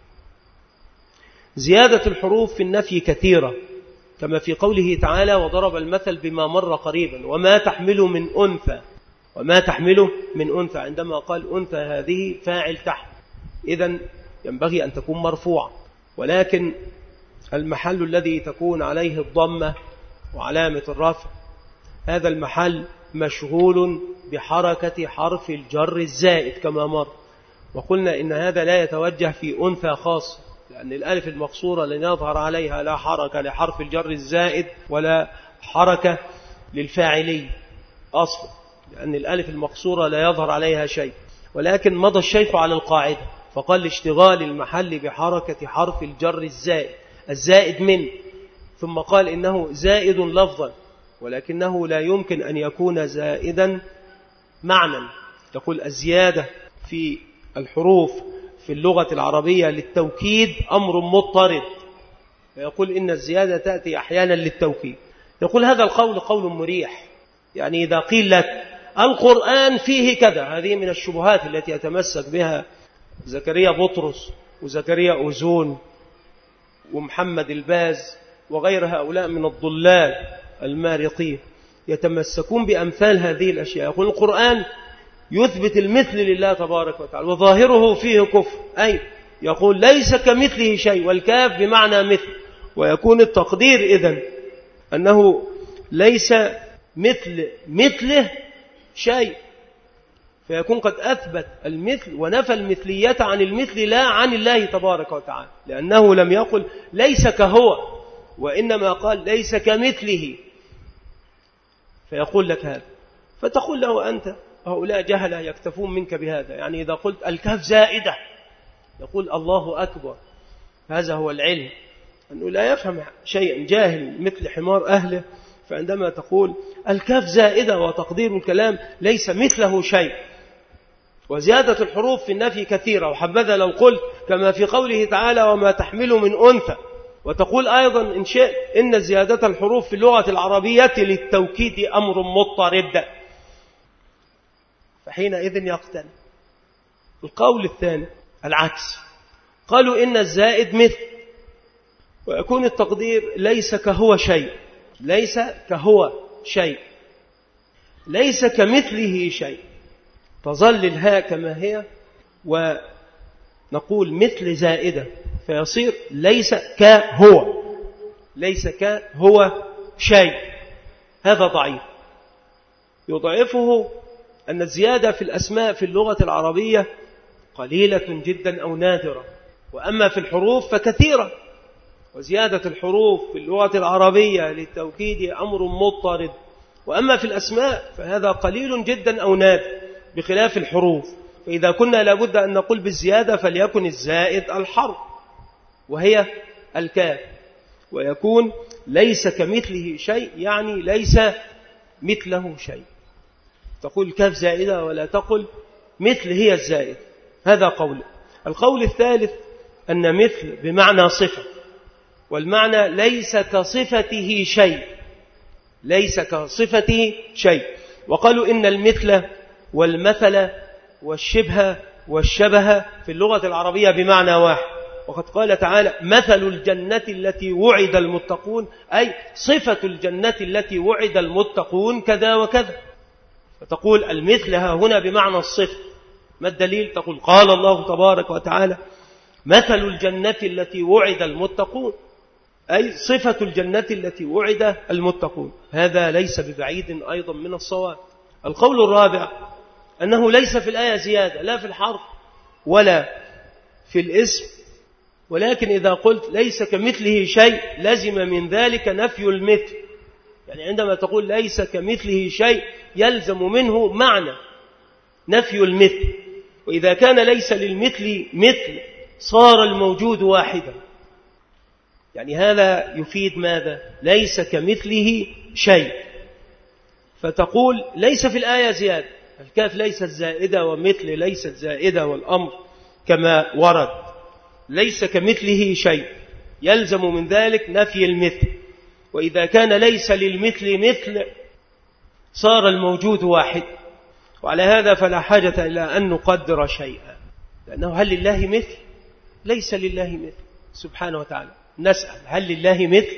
زيادة الحروف في النفي كثيرة، كما في قوله تعالى وضرب المثل بما مر قريبا وما تحمل من أنثى، وما تحمل من أنثى، عندما قال أنثى هذه فاعل تحت، إذن ينبغي أن تكون مرفوعة، ولكن المحل الذي تكون عليه الضمة وعلامة الرفع هذا المحل مشغول بحركة حرف الجر الزائد كما مر، وقلنا إن هذا لا يتوجه في أنثى خاص، لأن الألف المقصورة لن يظهر عليها لا حركة لحرف الجر الزائد ولا حركة للفاعلي أصلا، لأن الألف المقصورة لا يظهر عليها شيء. ولكن مضى الشيخ على القاعدة فقال لاشتغال المحل بحركة حرف الجر الزائد الزائد من، ثم قال إنه زائد لفظا ولكنه لا يمكن أن يكون زائدا معنى. تقول الزيادة في الحروف في اللغة العربية للتوكيد أمر مضطرد، فيقول إن الزيادة تأتي أحيانا للتوكيد. يقول هذا القول قول مريح، يعني إذا قيل لك القرآن فيه كذا، هذه من الشبهات التي يتمسك بها زكريا بطرس وزكريا أوزون ومحمد الباز وغير هؤلاء من الضلال المارقين، يتمسكون بأمثال هذه الأشياء. يقول القرآن يثبت المثل لله تبارك وتعالى وظاهره فيه كفر، أي يقول ليس كمثله شيء، والكاف بمعنى مثل، ويكون التقدير إذن أنه ليس مثل مثله شيء، فيكون قد أثبت المثل ونفى المثلية عن المثل لا عن الله تبارك وتعالى، لأنه لم يقل ليس كهو، وإنما قال ليس كمثله، فيقول لك هذا، فتقول له أنت هؤلاء جهلة يكتفون منك بهذا. يعني إذا قلت الكاف زائدة يقول الله أكبر، هذا هو العلم، أنه لا يفهم شيئا، جاهل مثل حمار أهله. فعندما تقول الكاف زائدة وتقدير الكلام ليس مثله شيء. وزيادة الحروف في النفي كثيرة، وحبذا لو قلت كما في قوله تعالى وما تحمل من أنثى، وتقول أيضا إن شئت إن زيادة الحروف في اللغة العربية للتوكيد أمر مضطرد، فحينئذ يقتل. القول الثاني العكس، قالوا إن الزائد مثل، ويكون التقدير ليس كهو شيء، ليس كهو شيء، ليس كمثله شيء، تظل الهاء كما هي ونقول مثل زائدة، فيصير ليس كهو، ليس كهو شيء، هذا ضعيف. يضعفه أن الزيادة في الأسماء في اللغة العربية قليلة جدا أو نادرة، وأما في الحروف فكثيرة. وزيادة الحروف في اللغة العربية للتوكيد أمر مضطرد، وأما في الأسماء فهذا قليل جدا أو نادر بخلاف الحروف. فإذا كنا لابد أن نقول بالزيادة فليكن الزائد الحرف وهي الكاف، ويكون ليس كمثله شيء، يعني ليس مثله شيء. تقول كاف زائدة ولا تقل مثل هي الزائد، هذا قول. القول الثالث أن مثل بمعنى صفة، والمعنى ليس كصفته شيء، ليس كصفته شيء. وقالوا إن المثل والمثل والشبه والشبه في اللغة العربية بمعنى واحد، وقد قال تعالى مثل الجنة التي وعد المتقون، أي صفة الجنة التي وعد المتقون كذا وكذا. فتقول المثل ها هنا بمعنى الصفة. ما الدليل؟ تقول قال الله تبارك وتعالى مثل الجنة التي وعد المتقون، أي صفة الجنة التي وعد المتقون. هذا ليس ببعيد أيضا من الصواب. القول الرابع أنه ليس في الآية زيادة لا في الحرف ولا في الاسم، ولكن إذا قلت ليس كمثله شيء لزم من ذلك نفي المثل. يعني عندما تقول ليس كمثله شيء يلزم منه معنى نفي المثل، وإذا كان ليس للمثل مثل صار الموجود واحدا. يعني هذا يفيد ماذا؟ ليس كمثله شيء، فتقول ليس في الآية زيادة، الكاف ليست زائدة ومثل ليست زائدة والأمر كما ورد، ليس كمثله شيء يلزم من ذلك نفي المثل، وإذا كان ليس للمثل مثل صار الموجود واحد. وعلى هذا فلا حاجة إلى أن نقدر شيئا، لأنه هل لله مثل؟ ليس لله مثل سبحانه وتعالى. نسأل هل لله مثل؟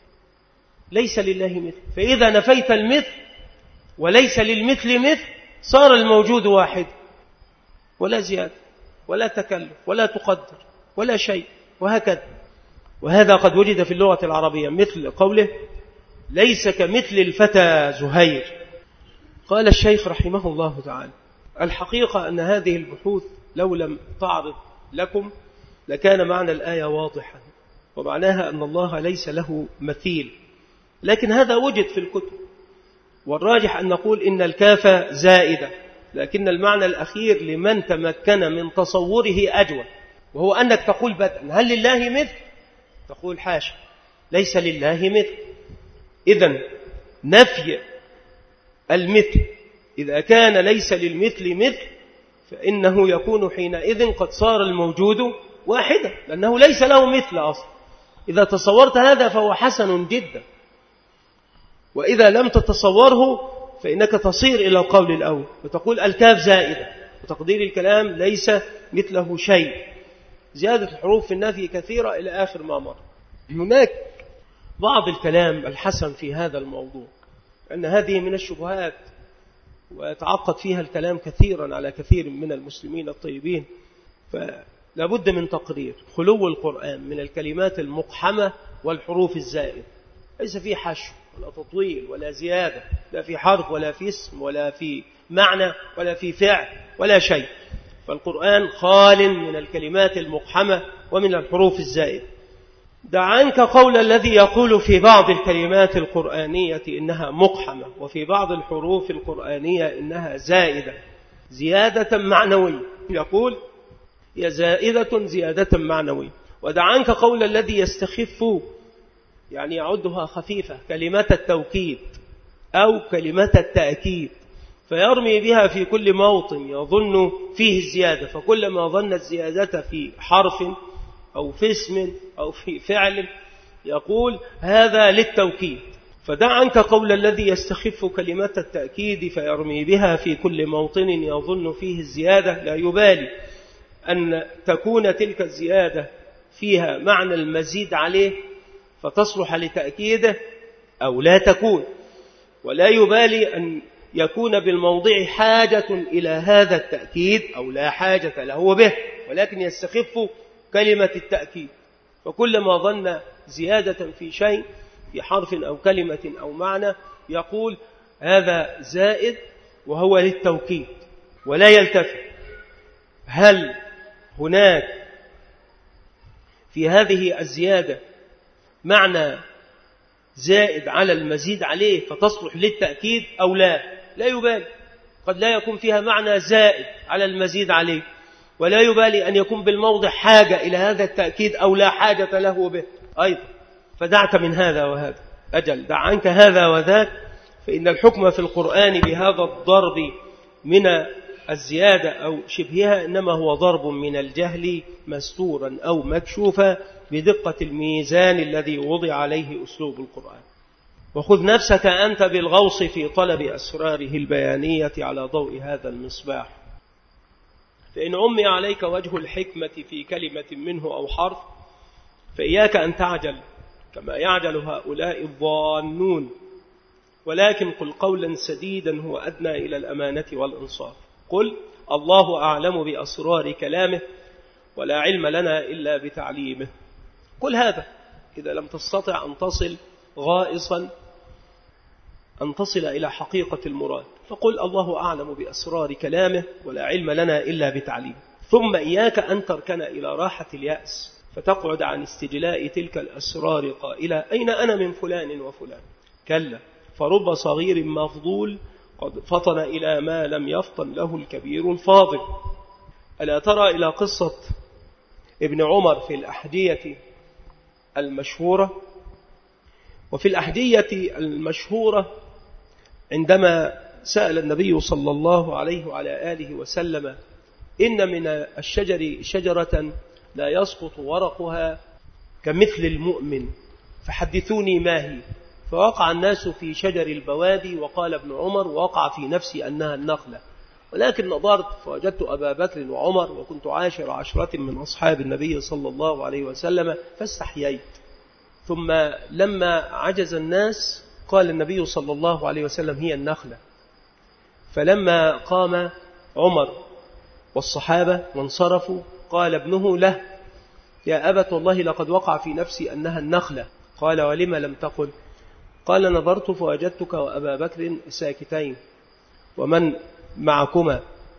ليس لله مثل. فإذا نفيت المثل وليس للمثل مثل صار الموجود واحد، ولا زيادة ولا تكلف ولا تقدر ولا شيء، وهكذا. وهذا قد وجد في اللغة العربية، مثل قوله ليس كمثل الفتى زهير. قال الشيخ رحمه الله تعالى: الحقيقة أن هذه البحوث لو لم تعرض لكم لكان معنى الآية واضحا، ومعناها أن الله ليس له مثيل، لكن هذا وجد في الكتب، والراجح أن نقول إن الكاف زائدة، لكن المعنى الأخير لمن تمكن من تصوره أجود، وهو أنك تقول بدءا هل لله مثل؟ تقول حاشا، ليس لله مثل. إذن نفي المثل إذا كان ليس للمثل مثل فإنه يكون حينئذ قد صار الموجود واحدا، لأنه ليس له مثل أصلا. إذا تصورت هذا فهو حسن جدا، وإذا لم تتصوره فإنك تصير إلى القول الأول وتقول الكاف زائدة، وتقدير الكلام ليس مثله شيء. زيادة الحروف في النفي كثيرة إلى آخر ما مر. هناك بعض الكلام الحسن في هذا الموضوع، أن هذه من الشبهات ويتعقد فيها الكلام كثيرا على كثير من المسلمين الطيبين، فلا بد من تقرير خلو القرآن من الكلمات المقحمة والحروف الزائدة. ليس فيه حشو ولا تطويل ولا زيادة، لا في حرف ولا في اسم ولا في معنى ولا في فعل ولا شيء. فالقرآن خال من الكلمات المقحمة ومن الحروف الزائدة. دع عنك قول الذي يقول في بعض الكلمات القرآنية إنها مقحمة وفي بعض الحروف القرآنية إنها زائدة زيادة معنوية، يقول هي زائدة زيادة معنوية. ودع عنك قول الذي يستخف، يعني يعدها خفيفة، كلمة التوكيد أو كلمة التأكيد، فيرمي بها في كل موطن يظن فيه الزيادة، فكلما ظن الزيادة في حرف أو في اسم أو في فعل يقول هذا للتوكيد. فدع عنك قول الذي يستخف كلمة التأكيد فيرمي بها في كل موطن يظن فيه الزيادة، لا يبالي أن تكون تلك الزيادة فيها معنى المزيد عليه فتصلح لتأكيده أو لا تكون، ولا يبالي أن يكون بالموضع حاجة إلى هذا التأكيد أو لا حاجة له به، ولكن يستخف كلمة التأكيد. فكلما ظن زيادة في شيء في حرف أو كلمة أو معنى يقول هذا زائد وهو للتوكيد، ولا يلتفت هل هناك في هذه الزيادة معنى زائد على المزيد عليه فتصلح للتأكيد أو لا، لا يبالي. قد لا يكون فيها معنى زائد على المزيد عليه، ولا يبالي أن يكون بالموضع حاجة إلى هذا التأكيد أو لا حاجة له به أيضا. فدعك من هذا وهذا، أجل دع عنك هذا وذاك، فإن الحكم في القرآن بهذا الضرب من الزيادة أو شبهها إنما هو ضرب من الجهل مستورا أو مكشوفا بدقة الميزان الذي وضع عليه أسلوب القرآن. وخذ نفسك أنت بالغوص في طلب أسراره البيانية على ضوء هذا المصباح، فإن عمي عليك وجه الحكمة في كلمة منه أو حرف فإياك أن تعجل كما يعجل هؤلاء الظانون، ولكن قل قولا سديدا هو أدنى إلى الأمانة والإنصاف. قل الله أعلم بأسرار كلامه ولا علم لنا إلا بتعليمه. كل هذا إذا لم تستطع أن تصل غائصا أن تصل إلى حقيقة المراد، فقل الله أعلم بأسرار كلامه ولا علم لنا إلا بتعليمه. ثم إياك أن تركن إلى راحة اليأس فتقعد عن استجلاء تلك الأسرار قائلا أين أنا من فلان وفلان؟ كلا، فرب صغير مفضول قد فطن إلى ما لم يفطن له الكبير الفاضل. ألا ترى إلى قصة ابن عمر في الأحدية المشهورة؟ وفي الأحدية المشهورة عندما سأل النبي صلى الله عليه وعلى آله وسلم إن من الشجر شجرة لا يسقط ورقها كمثل المؤمن فحدثوني ما هي؟ فوقع الناس في شجر البوادي، وقال ابن عمر وقع في نفسي أنها النخلة، ولكن نظرت فوجدت أبا بكر وعمر وكنت عاشر عشرة من أصحاب النبي صلى الله عليه وسلم فاستحييت. ثم لما عجز الناس قال النبي صلى الله عليه وسلم هي النخلة. فلما قام عمر والصحابة وانصرفوا قال ابنه له يا أبت والله لقد وقع في نفسي أنها النخلة. قال ولما لم تقل؟ قال نظرت فوجدتك وأبا بكر ساكتين ومن معكما،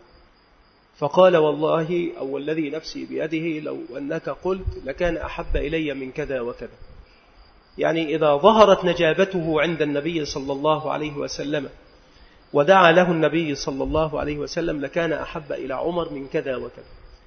فقال والله أو الذي نفسي بيده لو أنك قلت لكان أحب إلي من كذا وكذا. يعني إذا ظهرت نجابته عند النبي صلى الله عليه وسلم ودعا له النبي صلى الله عليه وسلم لكان أحب إلى عمر من كذا وكذا.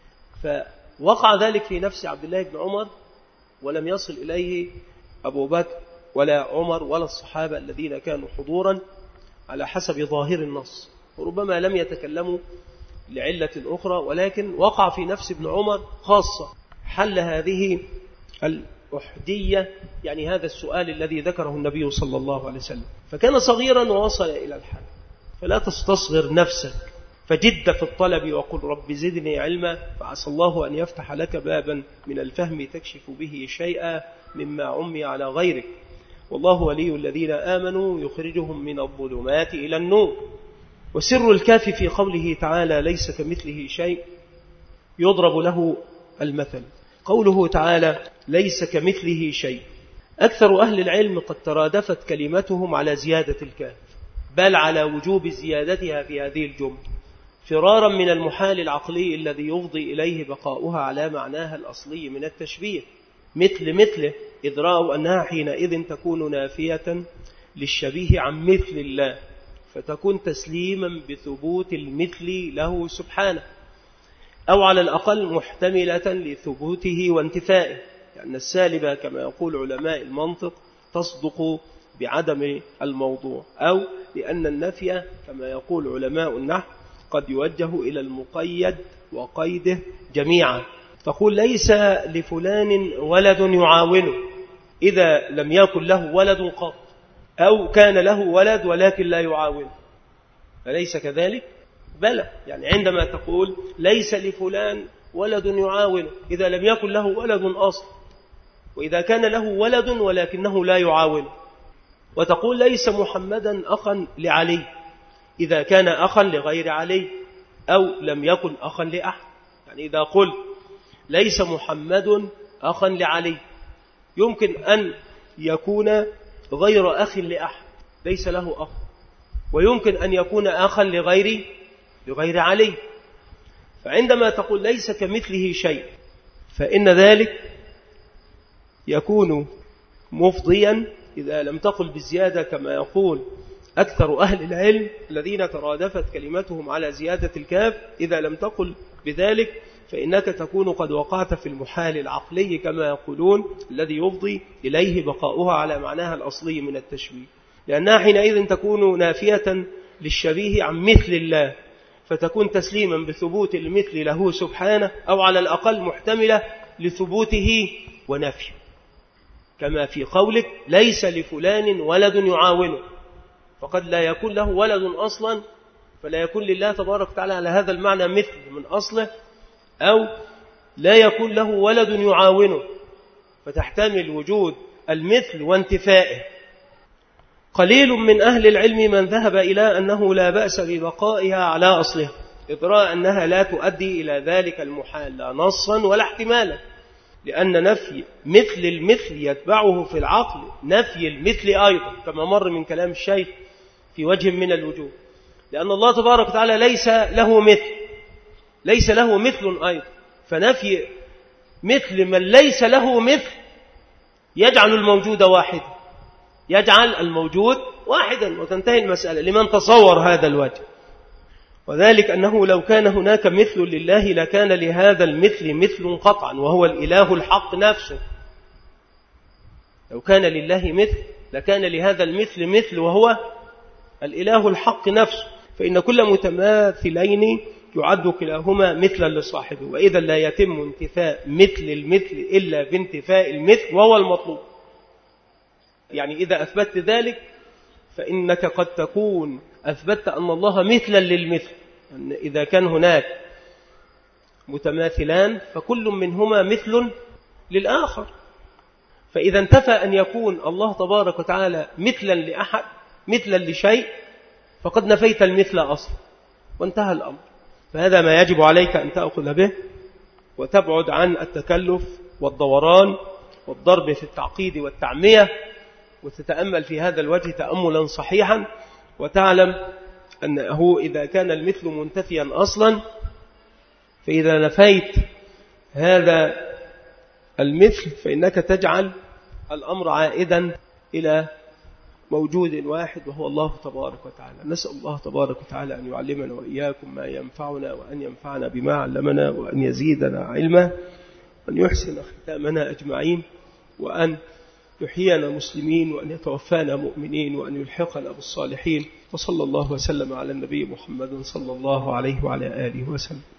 فوقع ذلك في نفس عبد الله بن عمر ولم يصل إليه أبو بكر ولا عمر ولا الصحابة الذين كانوا حضورا على حسب ظاهر النص، وربما لم يتكلموا لعلة أخرى، ولكن وقع في نفس ابن عمر خاصة حل هذه الأحدية، يعني هذا السؤال الذي ذكره النبي صلى الله عليه وسلم. فكان صغيرا ووصل إلى الحل. فلا تستصغر نفسك، فجد في الطلب وقل رب زدني علما، فعسى الله أن يفتح لك بابا من الفهم تكشف به شيئا مما عمي على غيرك. والله ولي الذين آمنوا يخرجهم من الظلمات إلى النور. وسر الكاف في قوله تعالى ليس كمثله شيء يضرب له المثل. قوله تعالى ليس كمثله شيء، أكثر أهل العلم قد ترادفت كلمتهم على زيادة الكاف، بل على وجوب زيادتها في هذه الجملة، فرارا من المحال العقلي الذي يفضي إليه بقاؤها على معناها الأصلي من التشبيه، مثل مثله إذ رأوا أنها حينئذ تكون نافية للشبيه عن مثل الله، فتكون تسليما بثبوت المثل له سبحانه، أو على الأقل محتملة لثبوته وانتفائه، لأن يعني السالبة كما يقول علماء المنطق تصدق بعدم الموضوع، أو لأن النفي كما يقول علماء النحو قد يوجه إلى المقيد وقيده جميعا. تقول ليس لفلان ولد يعاونه إذا لم يكن له ولد قط، أو كان له ولد ولكن لا يعاونه، أليس كذلك؟ بلى، يعني عندما تقول ليس لفلان ولد يعاونه إذا لم يكن له ولد أصلا، وإذا كان له ولد ولكنه لا يعاونه. وتقول ليس محمدا أخا لعلي إذا كان أخا لغير علي أو لم يكن أخا لأحد. يعني إذا قل ليس محمد أخا لعلي يمكن أن يكون غير أخ لأحد ليس له أخ، ويمكن أن يكون أخا لغير لغير علي. فعندما تقول ليس كمثله شيء فإن ذلك يكون مفضيا إذا لم تقل بالزيادة كما يقول أكثر أهل العلم الذين ترادفت كلمتهم على زيادة الكاف، إذا لم تقل بذلك فإنك تكون قد وقعت في المحال العقلي كما يقولون الذي يفضي إليه بقاؤها على معناها الأصلي من التشبيه، لأنها حينئذ تكون نافية للشبيه عن مثل الله، فتكون تسليما بثبوت المثل له سبحانه، أو على الأقل محتملة لثبوته ونفيه، كما في قولك ليس لفلان ولد يعاونه، فقد لا يكون له ولد أصلا، فلا يكون لله تبارك وتعالى على هذا المعنى مثل من أصله، أو لا يكون له ولد يعاونه فتحتمل وجود المثل وانتفائه. قليل من أهل العلم من ذهب إلى أنه لا بأس ببقائها على أصلها، إدراء أنها لا تؤدي إلى ذلك المحال لا نصا ولا احتمالا، لأن نفي مثل المثل يتبعه في العقل نفي المثل أيضا، كما مر من كلام الشيخ في وجه من الوجوه، لأن الله تبارك وتعالى ليس له مثل، ليس له مثل أيضا، فنفي مثل من ليس له مثل يجعل الموجود واحدا، يجعل الموجود واحدا وتنتهي المسألة لمن تصور هذا الوجه. وذلك أنه لو كان هناك مثل لله لكان لهذا المثل مثل قطعا وهو الإله الحق نفسه. لو كان لله مثل لكان لهذا المثل مثل وهو الإله الحق نفسه، فإن كل متماثلين يعد كلاهما مثلا لصاحبه، وإذا لا يتم انتفاء مثل المثل إلا بانتفاء المثل وهو المطلوب. يعني إذا أثبت ذلك فإنك قد تكون أثبت أن الله مثلا للمثل، أن إذا كان هناك متماثلان فكل منهما مثل للآخر، فإذا انتفى أن يكون الله تبارك وتعالى مثلا لأحد مثلا لشيء فقد نفيت المثل أصلا وانتهى الأمر. فهذا ما يجب عليك أن تأخذ به وتبعد عن التكلف والدوران والضرب في التعقيد والتعمية، وتتأمل في هذا الوجه تأملا صحيحا، وتعلم أنه إذا كان المثل منتفيا أصلا فإذا نفيت هذا المثل فإنك تجعل الأمر عائدا إلى موجود واحد وهو الله تبارك وتعالى. نسأل الله تبارك وتعالى أن يعلمنا وإياكم ما ينفعنا، وأن ينفعنا بما علمنا، وأن يزيدنا علما، وأن يحسن ختامنا أجمعين، وأن يحيينا مسلمين، وأن يتوفانا مؤمنين، وأن يلحقنا بالصالحين. وصلى الله وسلم على النبي محمد صلى الله عليه وعلى آله وسلم.